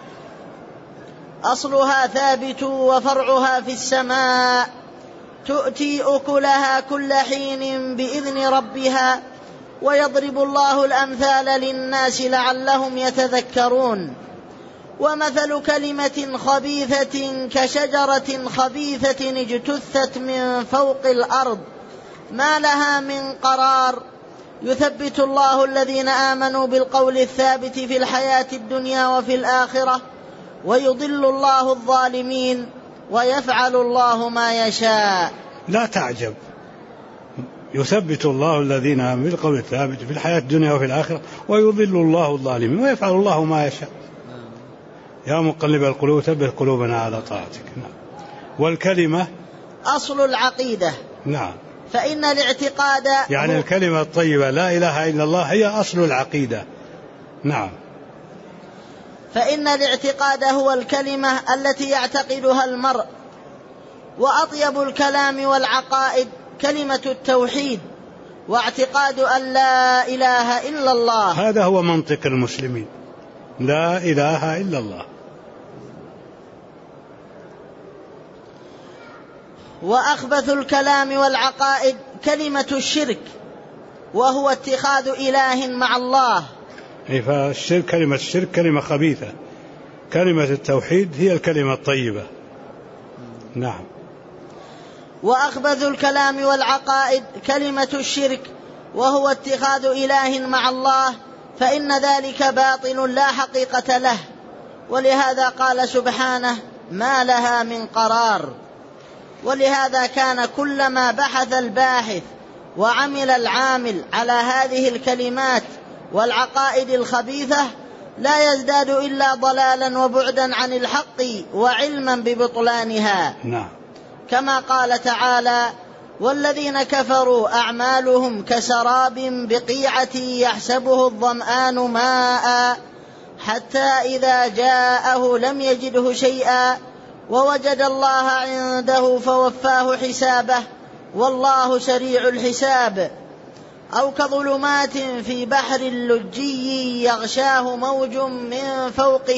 أصلها ثابت وفرعها في السماء تؤتي أكلها كل حين بإذن ربها ويضرب الله الأمثال للناس لعلهم يتذكرون. ومثل كلمة خبيثة كشجرة خبيثة اجتثت من فوق الأرض ما لها من قرار، يثبت الله الذين آمنوا بالقول الثابت في الحياة الدنيا وفي الآخرة، ويضل الله الظالمين، ويفعل الله ما يشاء. لا تعجب، يثبت الله الذين آمنوا بالقول الثابت في الحياة الدنيا وفي الآخرة، ويضل الله الظالمين، ويفعل الله ما يشاء. يا مقلب القلوب ثبت قلوبنا على طاعتك. نعم. والكلمة أصل العقيدة. نعم. فإن الاعتقاد يعني الكلمة الطيبة لا إله إلا الله هي أصل العقيدة. نعم. فإن الاعتقاد هو الكلمة التي يعتقدها المرء، وأطيب الكلام والعقائد كلمة التوحيد، واعتقاد أن لا إله إلا الله. هذا هو منطق المسلمين، لا إله إلا الله. وأخبث الكلام والعقائد كلمة الشرك، وهو اتخاذ إله مع الله. فالشرك، كلمة الشرك كلمة خبيثة، كلمة التوحيد هي الكلمة الطيبة. نعم. وأخبث الكلام والعقائد كلمة الشرك، وهو اتخاذ إله مع الله، فإن ذلك باطل لا حقيقة له. ولهذا قال سبحانه: ما لها من قرار. ولهذا كان كلما بحث الباحث وعمل العامل على هذه الكلمات والعقائد الخبيثة لا يزداد إلا ضلالا وبعدا عن الحق وعلما ببطلانها. نعم. كما قال تعالى: والذين كفروا أعمالهم كسراب بقيعة يحسبه الظمآن ماء حتى إذا جاءه لم يجده شيئا ووجد الله عنده فوفاه حسابه والله سريع الحساب. أو كظلمات في بحر لجي يغشاه موج من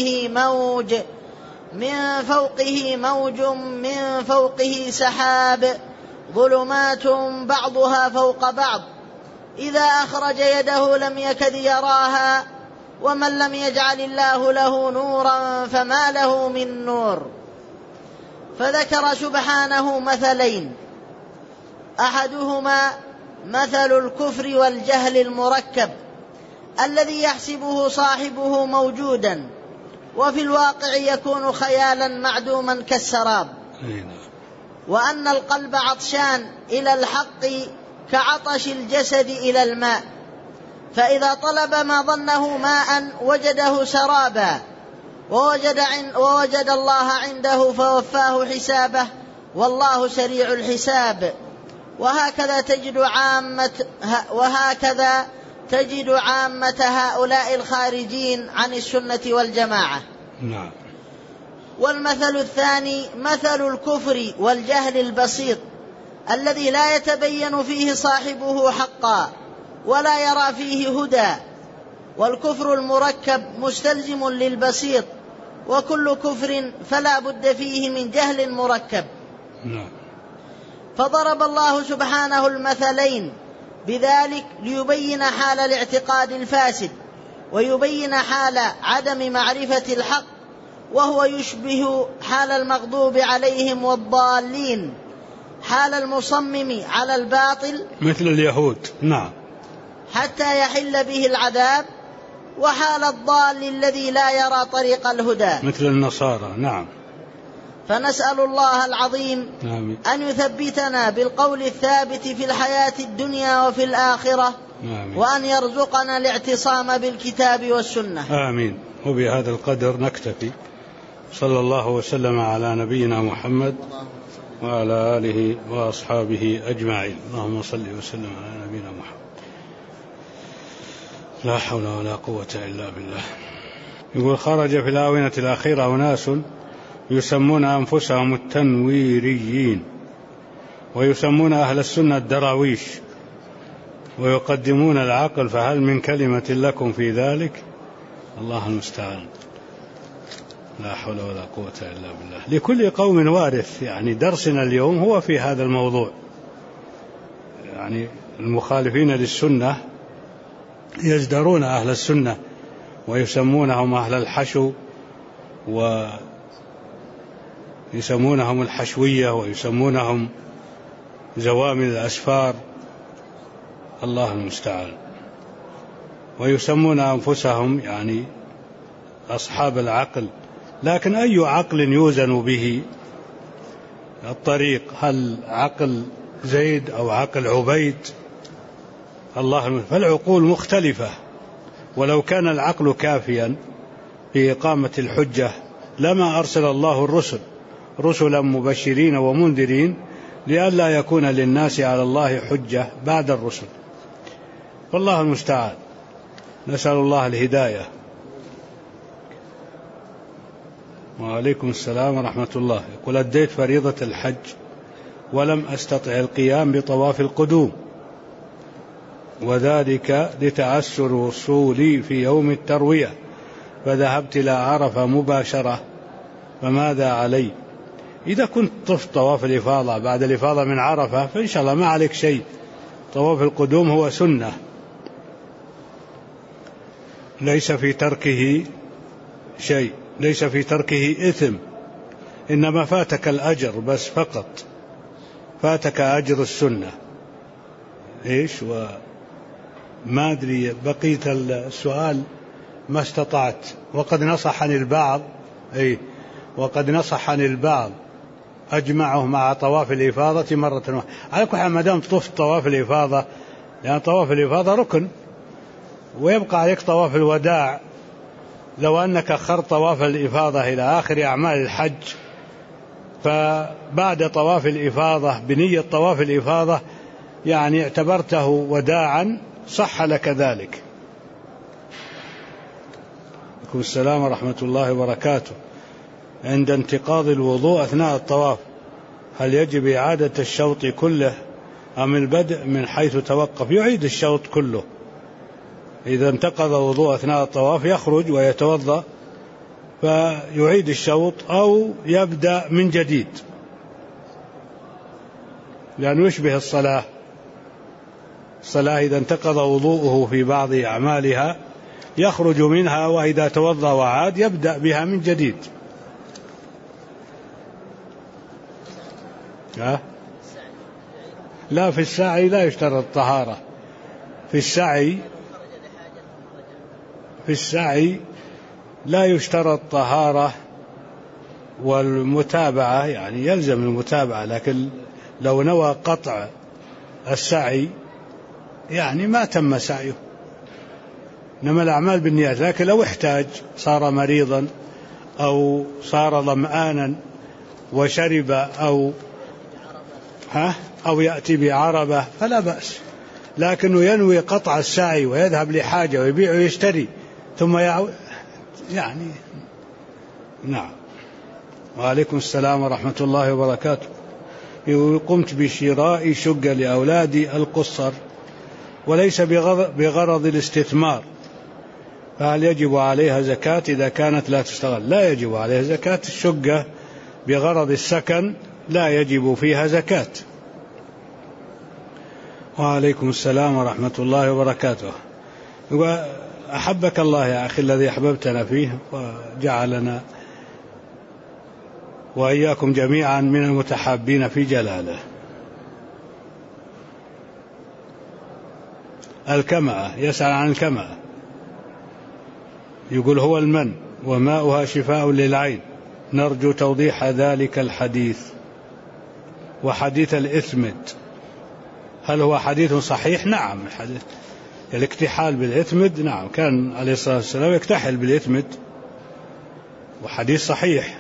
فوقه سحاب ظلمات بعضها فوق بعض إذا أخرج يده لم يكد يراها ومن لم يجعل الله له نورا فما له من نور. فذكر سبحانه مثلين: أحدهما مثل الكفر والجهل المركب الذي يحسبه صاحبه موجودا وفي الواقع يكون خيالا معدوما كالسراب، وأن القلب عطشان إلى الحق كعطش الجسد إلى الماء، فإذا طلب ما ظنه ماء وجده سرابا ووجد الله عنده فوفاه حسابه والله سريع الحساب. وهكذا تجد عامة هؤلاء الخارجين عن السنة والجماعة. نعم. والمثل الثاني مثل الكفر والجهل البسيط الذي لا يتبين فيه صاحبه حقا ولا يرى فيه هدى. والكفر المركب مستلزم للبسيط، وكل كفر فلا بد فيه من جهل مركب. نعم. فضرب الله سبحانه المثلين بذلك ليبين حال الاعتقاد الفاسد ويبين حال عدم معرفة الحق، وهو يشبه حال المغضوب عليهم والضالين، حال المصمم على الباطل مثل اليهود. نعم. حتى يحل به العذاب، وحال الضال الذي لا يرى طريق الهدى مثل النصارى. نعم. فنسأل الله العظيم آمين. أن يثبتنا بالقول الثابت في الحياة الدنيا وفي الآخرة. آمين. وأن يرزقنا الاعتصام بالكتاب والسنة. آمين. وبهذا القدر نكتفي. صلى الله وسلم على نبينا محمد وعلى آله وأصحابه أجمعين. اللهم صل وسلم على نبينا محمد. لا حول ولا قوة إلا بالله. يقول: خرج في الآونة الأخيرة أناس يسمون أنفسهم التنويريين، ويسمون أهل السنة الدراويش، ويقدمون العقل، فهل من كلمة لكم في ذلك؟ الله المستعان. لا حول ولا قوة إلا بالله. لكل قوم وارث. يعني درسنا اليوم هو في هذا الموضوع، يعني المخالفين للسنة يزدرون أهل السنة ويسمونهم أهل الحشو، ويسمونهم الحشوية، ويسمونهم زوامل الأسفار، الله المستعان، ويسمون أنفسهم يعني أصحاب العقل. لكن أي عقل يوزن به الطريق؟ هل عقل زيد أو عقل عبيد؟ فالعقول مختلفة، ولو كان العقل كافيا في إقامة الحجة لما أرسل الله الرسل رسلا مبشرين ومنذرين لئلا يكون للناس على الله حجة بعد الرسل. والله المستعان، نسأل الله الهداية. وعليكم السلام ورحمة الله. يقول: أديت فريضة الحج ولم أستطع القيام بطواف القدوم، وذلك لتعسر وصولي في يوم التروية، فذهبت إلى عرفة مباشرة، فماذا علي؟ إذا كنت طفت طواف الإفاضة بعد الإفاضة من عرفة فإن شاء الله ما عليك شيء. طواف القدوم هو سنة ليس في تركه شيء، ليس في تركه إثم، إنما فاتك الأجر بس فقط، فاتك أجر السنة. إيش؟ وما أدري بقية السؤال ما استطعت. وقد نصحني البعض، وقد نصحني البعض أجمعه مع طواف الإفاضة مرة واحدة. على كل حال ما دام طفت طواف الإفاضة، لأن طواف الإفاضة ركن، ويبقى عليك طواف الوداع. لو أنك أخرت طواف الإفاضة إلى آخر أعمال الحج، فبعد طواف الإفاضة بنية طواف الإفاضة يعني اعتبرته وداعا، صح لك ذلك. عليكم السلام ورحمة الله وبركاته. عند انتقاض الوضوء أثناء الطواف هل يجب إعادة الشوط كله أم البدء من حيث توقف؟ يعيد الشوط كله. إذا انتقض وضوء أثناء الطواف يخرج ويتوضأ فيعيد الشوط، أو يبدأ من جديد، لأنه يشبه الصلاة. الصلاة إذا انتقض وضوءه في بعض أعمالها يخرج منها، وإذا توضأ وعاد يبدأ بها من جديد. لا، في السعي لا يشترط الطهارة. في السعي لا يشترط طهارة، والمتابعة يعني يلزم المتابعة، لكن لو نوى قطع السعي يعني ما تم سعيه، إنما الأعمال بالنيات. لكن لو احتاج، صار مريضا أو صار ظمآنا وشرب أو يأتي بعربة فلا بأس، لكنه ينوي قطع السعي ويذهب لحاجة ويبيع ويشتري ثم يعني نعم. وعليكم السلام ورحمة الله وبركاته. قمت بشراء شقة لأولادي القصر وليس بغرض الاستثمار، فهل يجب عليها زكاة إذا كانت لا تشتغل؟ لا يجب عليها زكاة. الشقة بغرض السكن لا يجب فيها زكاة. وعليكم السلام ورحمة الله وبركاته. أحبك الله يا أخي الذي أحببتنا فيه وجعلنا وإياكم جميعا من المتحابين في جلاله. الكمأة، يسأل عن الكمأة، يقول: هو المن وماؤها شفاء للعين، نرجو توضيح ذلك الحديث. وحديث الإثمد هل هو حديث صحيح؟ نعم، الحديث الاكتحال بالإثمد، نعم، كان عليه الصلاة والسلام يكتحل بالإثمد، وحديث صحيح.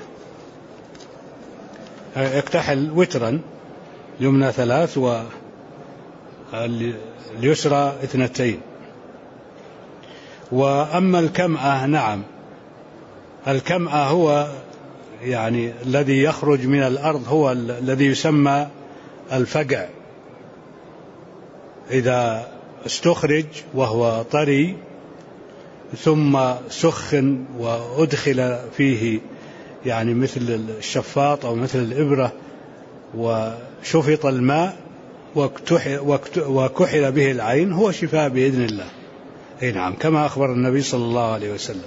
يكتحل وترا، يمنى 3 واليسرى 2. وأما الكمأة، نعم، الكمأة هو يعني الذي يخرج من الأرض، هو الذي يسمى الفقع. إذا استخرج وهو طري ثم سخن وأدخل فيه يعني مثل الشفاط أو مثل الإبرة وشفط الماء وكحل به العين، هو شفاء بإذن الله. أي نعم، كما أخبر النبي صلى الله عليه وسلم.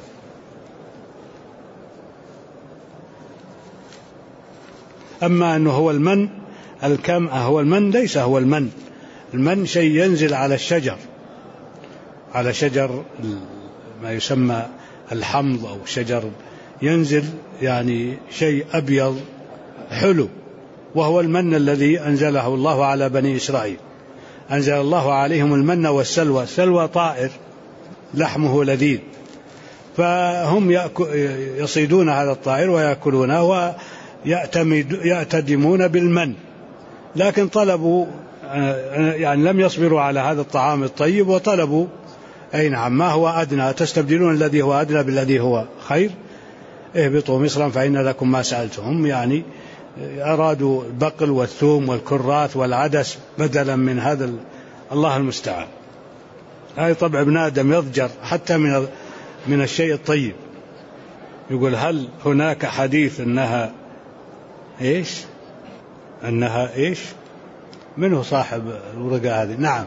أما أنه هو المن، الكمأة هو المن، ليس هو المن. المن شيء ينزل على الشجر، على شجر ما يسمى الحمض أو شجر، ينزل يعني شيء أبيض حلو، وهو المن الذي أنزله الله على بني إسرائيل. أنزل الله عليهم المن والسلوى. السلوى طائر لحمه لذيذ، فهم يصيدون هذا الطائر ويأكلونه ويأتدمون بالمن، لكن طلبوا يعني لم يصبروا على هذا الطعام الطيب وطلبوا أي نعم ما هو أدنى، تستبدلون الذي هو أدنى بالذي هو خير، اهبطوا مصرا فإن لكم ما سألتم. يعني أرادوا البقل والثوم والكراث والعدس بدلا من هذا. الله المستعان. هذا طبع ابن آدم يضجر حتى من الشيء الطيب. يقول هل هناك حديث أنها إيش؟ أنها إيش؟ منه صاحب الورقة هذه؟ نعم.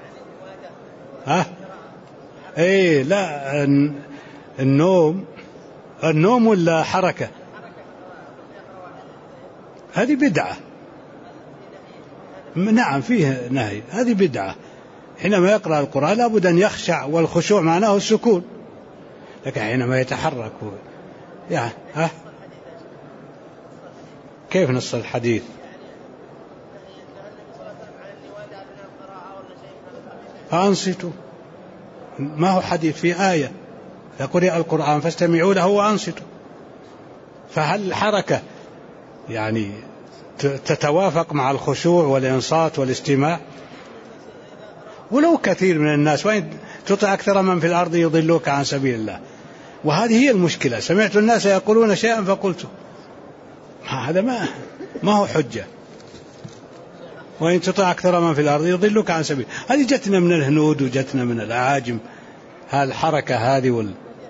إيه لا، النوم ولا حركة؟ هذه بدعة. نعم فيه نهي، هذه بدعة. حينما يقرأ القرآن لابد أن يخشع، والخشوع معناه السكون، لكن حينما يتحرك يعني كيف نص الحديث؟ فأنصتوا، ما هو حديث، في آية فقرئ القرآن فاستمعوا له وأنصتوا. فهل الحركة يعني تتوافق مع الخشوع والإنصات والاستماع؟ ولو كثير من الناس، وإن تطع أكثر من في الأرض يضلوك عن سبيل الله. وهذه هي المشكلة. سمعت الناس يقولون شيئا فقلت، هذا ما هو حجة. وإن تطع أكثر من في الأرض يضلوك عن سبيل. هذه جتنا من الهنود وجتنا من الأعاجم، هالحركة هذه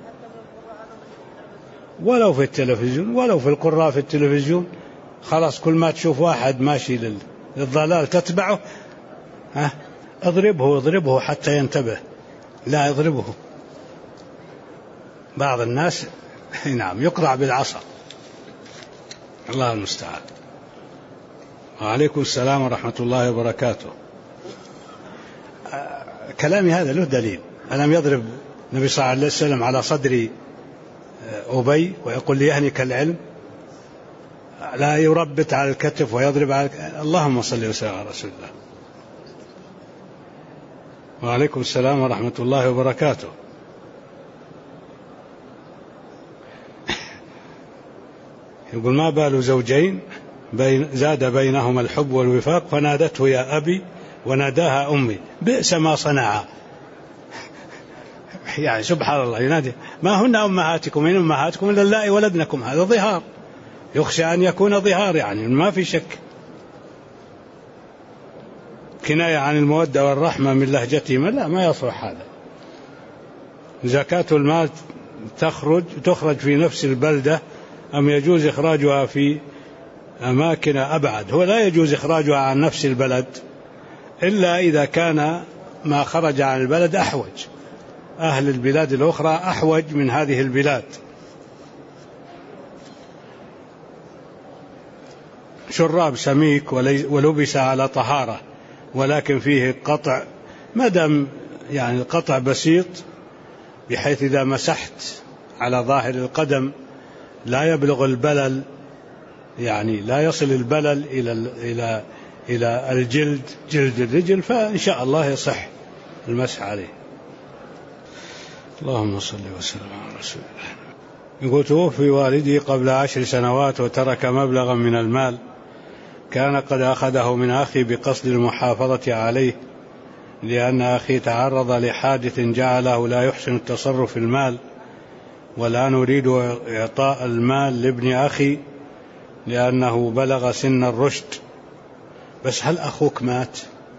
ولو في التلفزيون، ولو في القراء في التلفزيون، خلاص كل ما تشوف واحد ماشي للضلال تتبعه، اضربه حتى ينتبه. لا اضربه. بعض الناس نعم يقرع بالعصا. الله المستعان. وعليكم السلام ورحمة الله وبركاته. كلامي هذا له دليل. ألم يضرب النبي صلى الله عليه وسلم على صدر أبي ويقول لي يهنك العلم؟ لا يربت على الكتف ويضرب على اللهم صل وسلم على رسول الله. وعليكم السلام ورحمة الله وبركاته. يقول ما بال زوجين زاد بينهما الحب والوفاق فنادته يا أبي وناداها أمي بئس ما صنعا. يعني سبحان الله، ينادي ما هن أمهاتكم إن أمهاتكم إلا اللائي ولدنكم. هذا ظهار، يخشى أن يكون ظهار، يعني ما في شك، كناية عن المودة والرحمة من لهجتهم. لا، ما يصلح هذا. زكاة المال تخرج في نفس البلدة أم يجوز إخراجها في أماكن أبعد؟ هو لا يجوز إخراجها عن نفس البلد إلا إذا كان ما خرج عن البلد أحوج. أهل البلاد الأخرى أحوج من هذه البلاد. شراب سميك ولبس على طهارة ولكن فيه قطع، مدام يعني القطع بسيط بحيث إذا مسحت على ظاهر القدم لا يبلغ البلل، يعني لا يصل البلل إلى الجلد، جلد الرجل، فإن شاء الله يصح المسح عليه. اللهم صل وسلم على رسول الله. يقول توفي والدي قبل 10 سنوات وترك مبلغا من المال، كان قد أخذه من أخي بقصد المحافظة عليه، لأن أخي تعرض لحادث جعله لا يحسن التصرف في المال، والآن أريد إعطاء المال لابن أخي لأنه بلغ سن الرشد. بس هل أخوك مات؟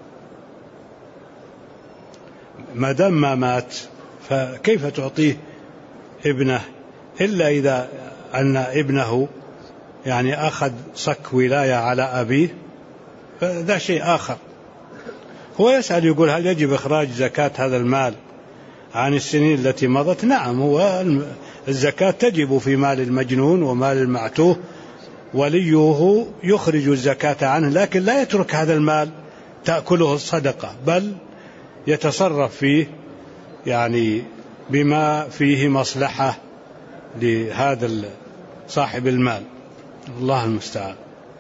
ما دام ما مات فكيف تعطيه ابنه إلا إذا أن ابنه يعني أخذ صك ولاية على أبيه، فذا شيء آخر. هو يسأل يقول هل يجب إخراج زكاة هذا المال عن السنين التي مضت. نعم، هو الزكاة تجب في مال المجنون ومال المعتوه، وليه يخرج الزكاة عنه، لكن لا يترك هذا المال تأكله الصدقة، بل يتصرف فيه يعني بما فيه مصلحة لهذا صاحب المال. الله المستعان.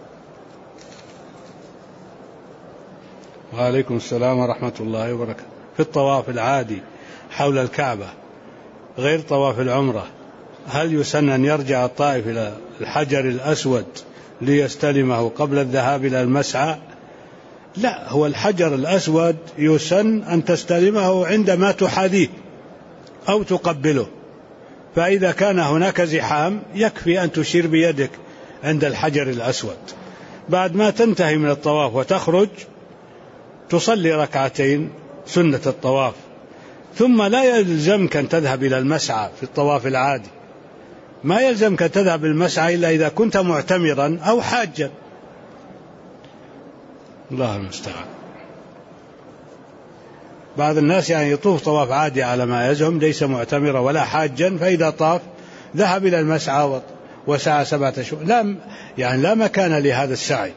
وعليكم السلام ورحمة الله وبركاته. في الطواف العادي حول الكعبة غير طواف العمرة، هل يسن أن يرجع الطائف إلى الحجر الأسود ليستلمه قبل الذهاب إلى المسعى؟ لا، هو الحجر الأسود يسن أن تستلمه عندما تحاذيه أو تقبله، فإذا كان هناك زحام يكفي أن تشير بيدك عند الحجر الأسود. بعد ما تنتهي من الطواف وتخرج تصلي ركعتين سنة الطواف، ثم لا يلزمك أن تذهب إلى المسعى. في الطواف العادي ما يلزمك أن تذهب المسعى إلا إذا كنت معتمرا أو حاجا. الله المستعان. بعض الناس يعني يطوف طواف عادي على ما يزعم، ليس معتمرا ولا حاجا، فإذا طاف ذهب إلى المسعى وسعى 7 شهور. لا مكان لهذا السعي.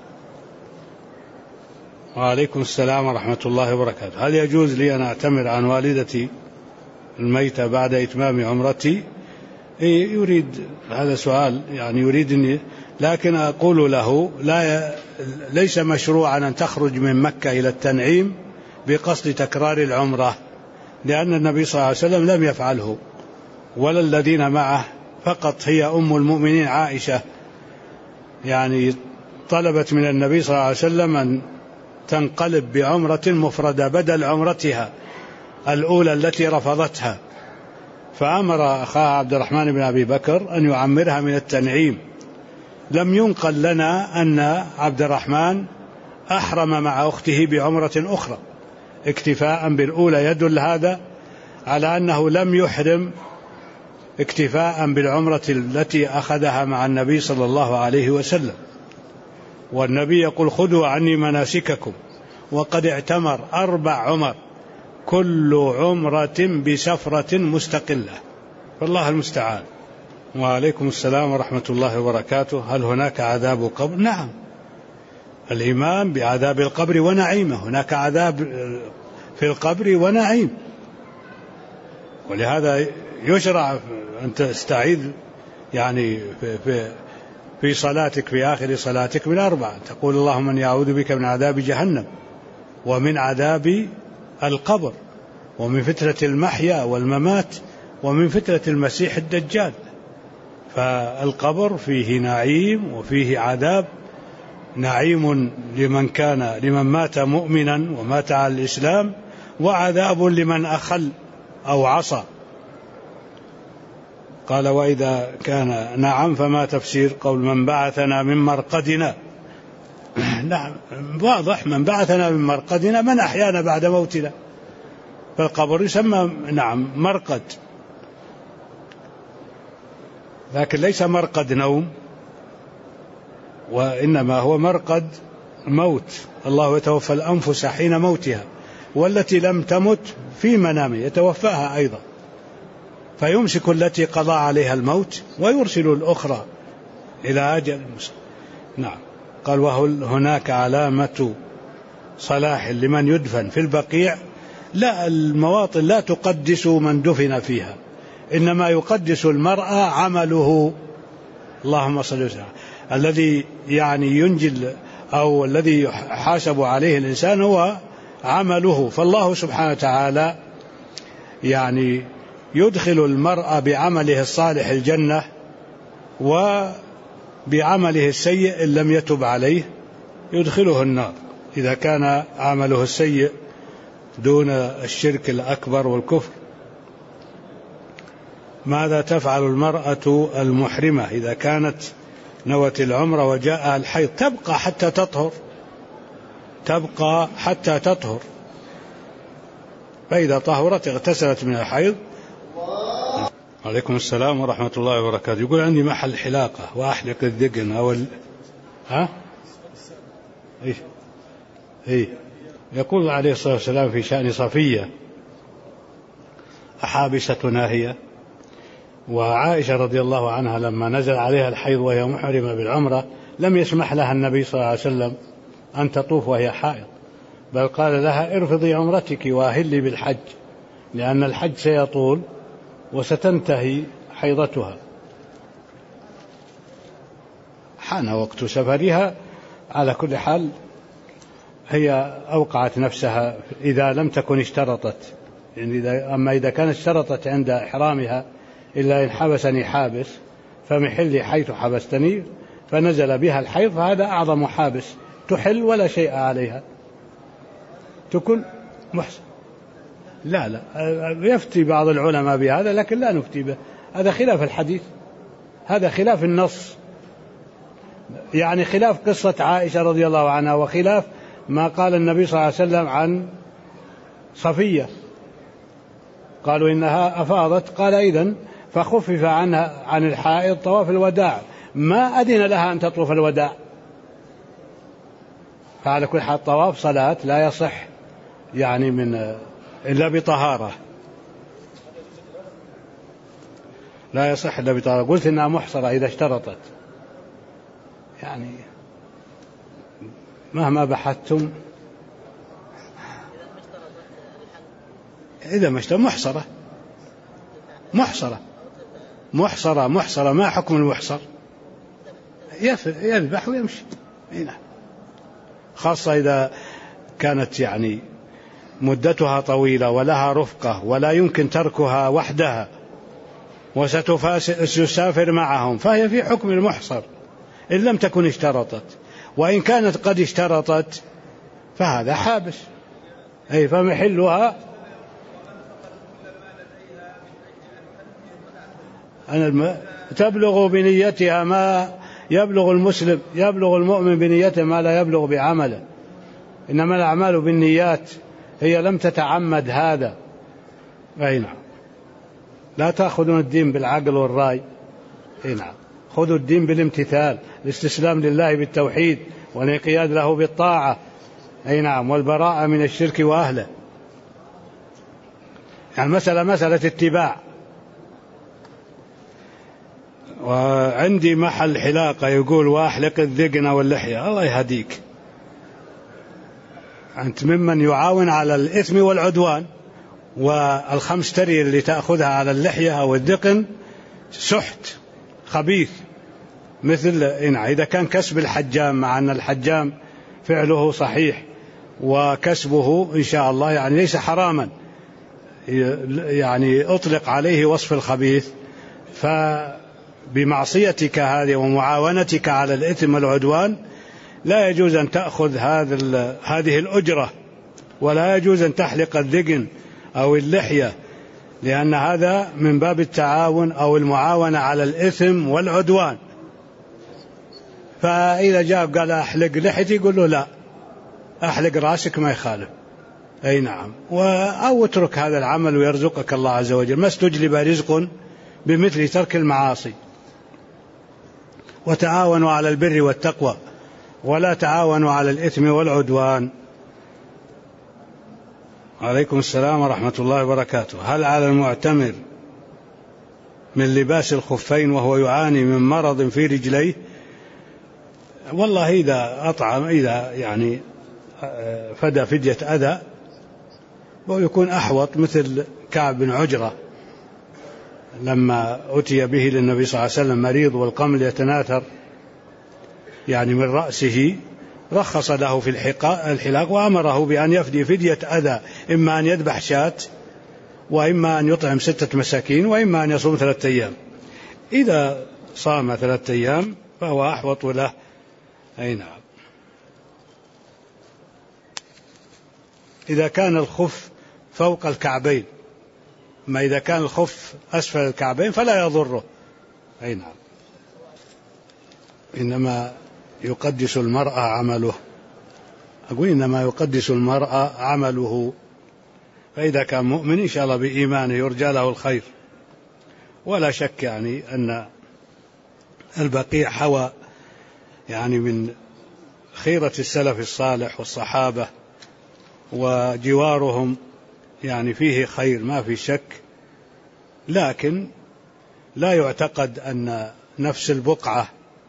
وعليكم السلام ورحمة الله وبركاته. هل يجوز لي أن أعتمر عن والدتي الميتة بعد إتمام عمرتي؟ يريد هذا سؤال، يعني يريدني، لكن أقول له ليس مشروعا أن تخرج من مكة إلى التنعيم بقصد تكرار العمرة، لأن النبي صلى الله عليه وسلم لم يفعله ولا الذين معه، فقط هي أم المؤمنين عائشة يعني طلبت من النبي صلى الله عليه وسلم أن تنقلب بعمرة مفردة بدل عمرتها الأولى التي رفضتها، فأمر أخاها عبد الرحمن بن أبي بكر أن يعمرها من التنعيم. لم ينقل لنا أن عبد الرحمن أحرم مع أخته بعمرة أخرى اكتفاء بالأولى، يدل هذا على أنه لم يحرم اكتفاء بالعمرة التي أخذها مع النبي صلى الله عليه وسلم. والنبي يقول خذوا عني مناسككم، وقد اعتمر 4 عمر كل عمرة بسفرة مستقلة، فالله المستعان. وعليكم السلام ورحمة الله وبركاته. هل هناك عذاب قبر؟ نعم، الإيمان بعذاب القبر ونعيمه، هناك عذاب في القبر ونعيم، ولهذا يشرع أن تستعيذ يعني في صلاتك في آخر صلاتك من 4، تقول اللهم إني أعوذ بك من عذاب جهنم ومن عذاب القبر ومن فتنة المحيا والممات ومن فتنة المسيح الدجال. فالقبر فيه نعيم وفيه عذاب، نعيم لمن مات مؤمنا ومات على الإسلام، وعذاب لمن أخل أو عصى. قال وإذا كان نعم فما تفسير قول من بعثنا من مرقدنا؟ نعم واضح، من بعثنا من مرقدنا من أحيانا بعد موتنا، فالقبر يسمى نعم مرقد، لكن ليس مرقد نوم، وإنما هو مرقد موت. الله يتوفى الأنفس حين موتها والتي لم تمت في منامه يتوفاها أيضا، فيمسك التي قضى عليها الموت ويرسل الأخرى إلى أجل مسمى. نعم. قال وهل هناك علامة صلاح لمن يدفن في البقيع؟ لا، المواطن لا تقدس من دفن فيها، إنما يقدس المرأة عمله. اللهم صل وسلم. الذي يعني ينجل أو الذي يحاسب عليه الإنسان هو عمله، فالله سبحانه وتعالى يعني يدخل المرء بعمله الصالح الجنة، وبعمله السيء إن لم يتب عليه يدخله النار إذا كان عمله السيء دون الشرك الأكبر والكفر. ماذا تفعل المرأة المحرمة إذا كانت نوت العمرة وجاءها الحيض؟ تبقى حتى تطهر، تبقى حتى تطهر، فإذا طهرت اغتسلت من الحيض. عليكم السلام ورحمة الله وبركاته. يقول عندي محل حلاقة وأحلق الذقن أو إيه. يقول عليه الصلاة والسلام في شأن صفية أحابستنا هي؟ وعائشة رضي الله عنها لما نزل عليها الحيض وهي محرمة بالعمرة لم يسمح لها النبي صلى الله عليه وسلم أن تطوف وهي حائض، بل قال لها ارفضي عمرتك وأهلي بالحج، لأن الحج سيطول وستنتهي حيضتها. حان وقت سفرها. على كل حال هي أوقعت نفسها إذا لم تكن اشترطت، يعني أما إذا كانت اشترطت عند إحرامها إلا إن حبسني حابس فمحلي حيث حبستني، فنزل بها الحيض، فهذا أعظم حابس، تحل ولا شيء عليها، تكون محسن. لا يفتي بعض العلماء بهذا لكن لا نفتي به، هذا خلاف الحديث، هذا خلاف النص، يعني خلاف قصة عائشة رضي الله عنها وخلاف ما قال النبي صلى الله عليه وسلم عن صفية، قالوا إنها أفاضت، قال إذن فخفف عنها عن الحائض طواف الوداع، ما أذن لها أن تطوف الوداع. فعلى كل حال طواف صلاة لا يصح يعني من إلا بطهارة، لا يصح إلا بطهارة. قلت إنها محصرة إذا اشترطت، يعني مهما بحثتم إذا ما اشترط محصرة ما حكم المحصر؟ يذبح ويمشي هنا، خاصة إذا كانت يعني مدتها طويلة ولها رفقة ولا يمكن تركها وحدها وستسافر معهم، فهي في حكم المحصر إن لم تكن اشترطت، وإن كانت قد اشترطت فهذا حابس، أي فمحلها تبلغ بنيتها ما يبلغ المسلم، يبلغ المؤمن بنيته ما لا يبلغ بعمله، إنما الأعمال بالنيات، هي لم تتعمد هذا. أي نعم، لا تأخذون الدين بالعقل والرأي، أي نعم، خذوا الدين بالامتثال، الاستسلام لله بالتوحيد والانقياد له بالطاعة، أي نعم، والبراءة من الشرك وأهله. يعني مسألة اتباع. وعندي محل حلاقة يقول وأحلق الذقن واللحية، الله يهديك، أنت ممن يعاون على الإثم والعدوان، والخمس تري اللي تأخذها على اللحية أو الذقن سحت خبيث، مثل إذا كان كسب الحجام، مع أن الحجام فعله صحيح وكسبه إن شاء الله يعني ليس حراما، يعني أطلق عليه وصف الخبيث، فبمعصيتك هذه ومعاونتك على الإثم والعدوان لا يجوز أن تأخذ هذه الأجرة، ولا يجوز أن تحلق الذقن أو اللحية، لأن هذا من باب التعاون أو المعاونة على الإثم والعدوان. فإذا جاء قال أحلق لحيتي يقول له لا، أحلق رأسك ما يخالف، أي نعم، أو اترك هذا العمل ويرزقك الله عز وجل، ما استجلب رزق بمثل ترك المعاصي. وتعاونوا على البر والتقوى ولا تعاونوا على الإثم والعدوان. عليكم السلام ورحمة الله وبركاته. هل على المعتمر من لباس الخفين وهو يعاني من مرض في رجليه؟ والله إذا يعني فدى فدية أذى ويكون أحوط، مثل كعب بن عجرة لما أتي به للنبي صلى الله عليه وسلم مريض والقمل يتناثر يعني من رأسه، رخص له في الحلاق وأمره بأن يفدي فدية أذى، إما أن يذبح شاة، وإما أن يطعم 6 مساكين، وإما أن يصوم 3 أيام. إذا صام 3 أيام فهو أحوط له. أي نعم. إذا كان الخف فوق الكعبين، ما إذا كان الخف أسفل الكعبين فلا يضره. أي نعم. إنما يقدس المرأة عمله، أقول إنما يقدس المرأة عمله، فإذا كان مؤمن إن شاء الله بإيمانه يرجى له الخير. ولا شك يعني أن البقيع حوى يعني من خيرة السلف الصالح والصحابة، وجوارهم يعني فيه خير ما في شك، لكن لا يعتقد أن نفس البقعة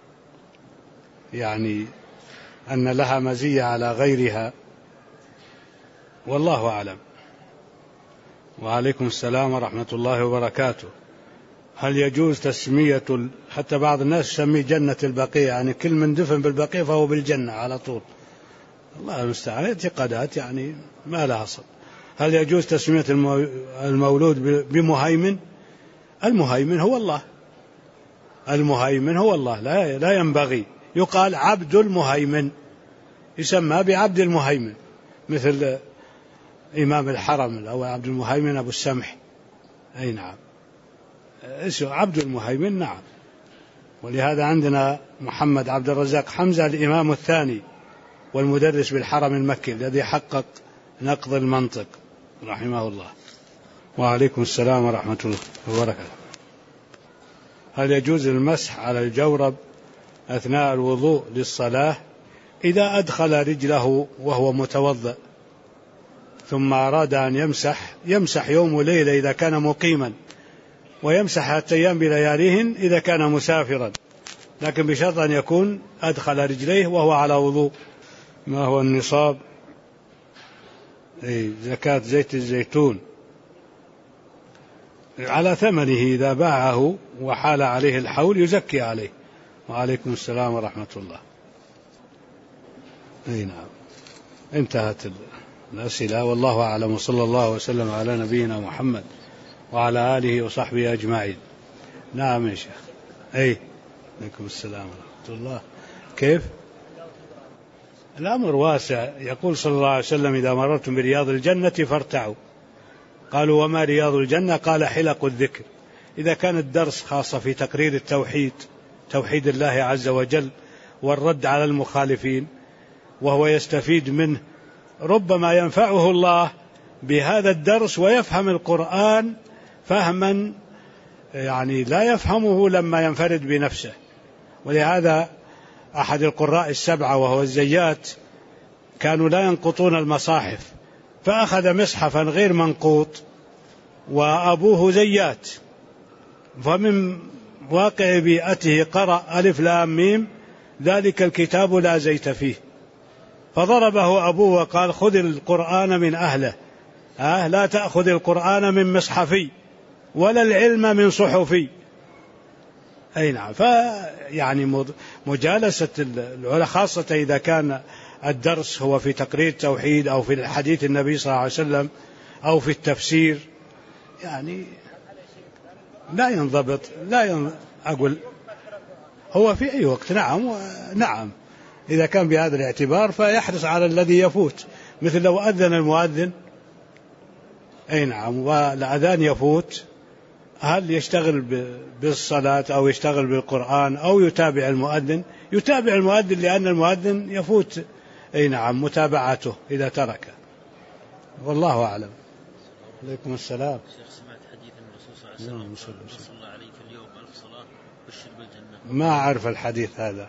يعني أن لها مزية على غيرها، والله أعلم. وعليكم السلام ورحمة الله وبركاته. هل يجوز تسمية، حتى بعض الناس يسميه جنة البقيع، يعني كل من دفن بالبقيع فهو بالجنة على طول، الله المستعان، اعتقادات يعني ما لها أصل. هل يجوز تسمية المولود بمهيمن؟ المهيمن هو الله، المهيمن هو الله، لا ينبغي يقال عبد المهيمن، يسمى بعبد المهيمن، مثل إمام الحرم أو عبد المهيمن أبو السمح، أي نعم، اسمه عبد المهيمن، نعم. ولهذا عندنا محمد عبد الرزاق حمزة الإمام الثاني والمدرس بالحرم المكي الذي حقق نقض المنطق رحمه الله. وعليكم السلام ورحمة الله وبركاته. هل يجوز المسح على الجورب أثناء الوضوء للصلاة إذا أدخل رجله وهو متوضأ ثم أراد أن يمسح يوم وليلة إذا كان مقيما، ويمسح 3 أيام بلياليهن إذا كان مسافرا، لكن بشرط أن يكون أدخل رجليه وهو على وضوء. ما هو النصاب؟ زكاة زيت الزيتون على ثمنه، إذا باعه وحال عليه الحول يزكي عليه. وعليكم السلام ورحمة الله. أي نعم، انتهت الأسئلة، والله أعلم، وصلى الله وسلم على نبينا محمد وعلى آله وصحبه أجمعين. نعم يا شيخ. عليكم السلام ورحمة الله. كيف؟ الأمر واسع، يقول صلى الله عليه وسلم إذا مررتم برياض الجنة فارتعوا. قالوا وما رياض الجنة؟ قال حلق الذكر. إذا كان الدرس خاصة في تقرير التوحيد، توحيد الله عز وجل والرد على المخالفين، وهو يستفيد منه، ربما ينفعه الله بهذا الدرس ويفهم القرآن فهما يعني لا يفهمه لما ينفرد بنفسه. ولهذا أحد القراء 7 وهو الزيات كانوا لا ينقطون المصاحف، فأخذ مصحفا غير منقوط وأبوه زيات، فمن واقع بيئته قرأ ألف لام ميم ذلك الكتاب لا زيت فيه، فضربه أبوه وقال خذ القرآن من أهله، لا تأخذ القرآن من مصحفي ولا العلم من صحفي. أي نعم. فيعني مجالسة العلماء خاصة إذا كان الدرس هو في تقرير التوحيد أو في الحديث النبي صلى الله عليه وسلم أو في التفسير، يعني لا ينضبط، أقول هو في أي وقت، نعم إذا كان بهذا الاعتبار فيحرص على الذي يفوت، مثل لو أذن المؤذن، أي نعم، والأذان يفوت، هل يشتغل بالصلاة أو يشتغل بالقرآن أو يتابع المؤذن؟ يتابع المؤذن، لأن المؤذن يفوت، أي نعم، متابعته إذا ترك، والله أعلم. عليكم السلام. شيخ، سمعت حديث الرسول صلى الله عليه وسلم صلى عليه في اليوم 1000 صلاة بشر بالجنة؟ ما أعرف الحديث هذا،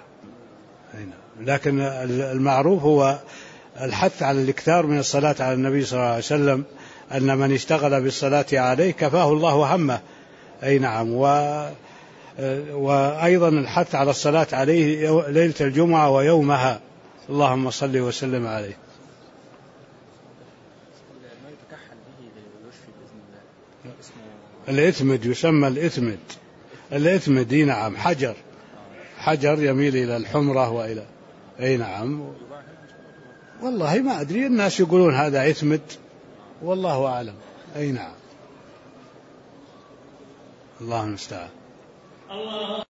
لكن المعروف هو الحث على الإكثار من الصلاة على النبي صلى الله عليه وسلم، أن من اشتغل بالصلاة عليه كفاه الله همه. أي نعم. وأيضا الحث على الصلاة عليه ليلة الجمعة ويومها، اللهم صل وسلم عليه. الإثمد يسمى الإثمد، نعم، حجر يميل إلى الحمرة وإلى، أي نعم، والله ما أدري، الناس يقولون هذا إثمد، والله أعلم. أي نعم، الله المستعان.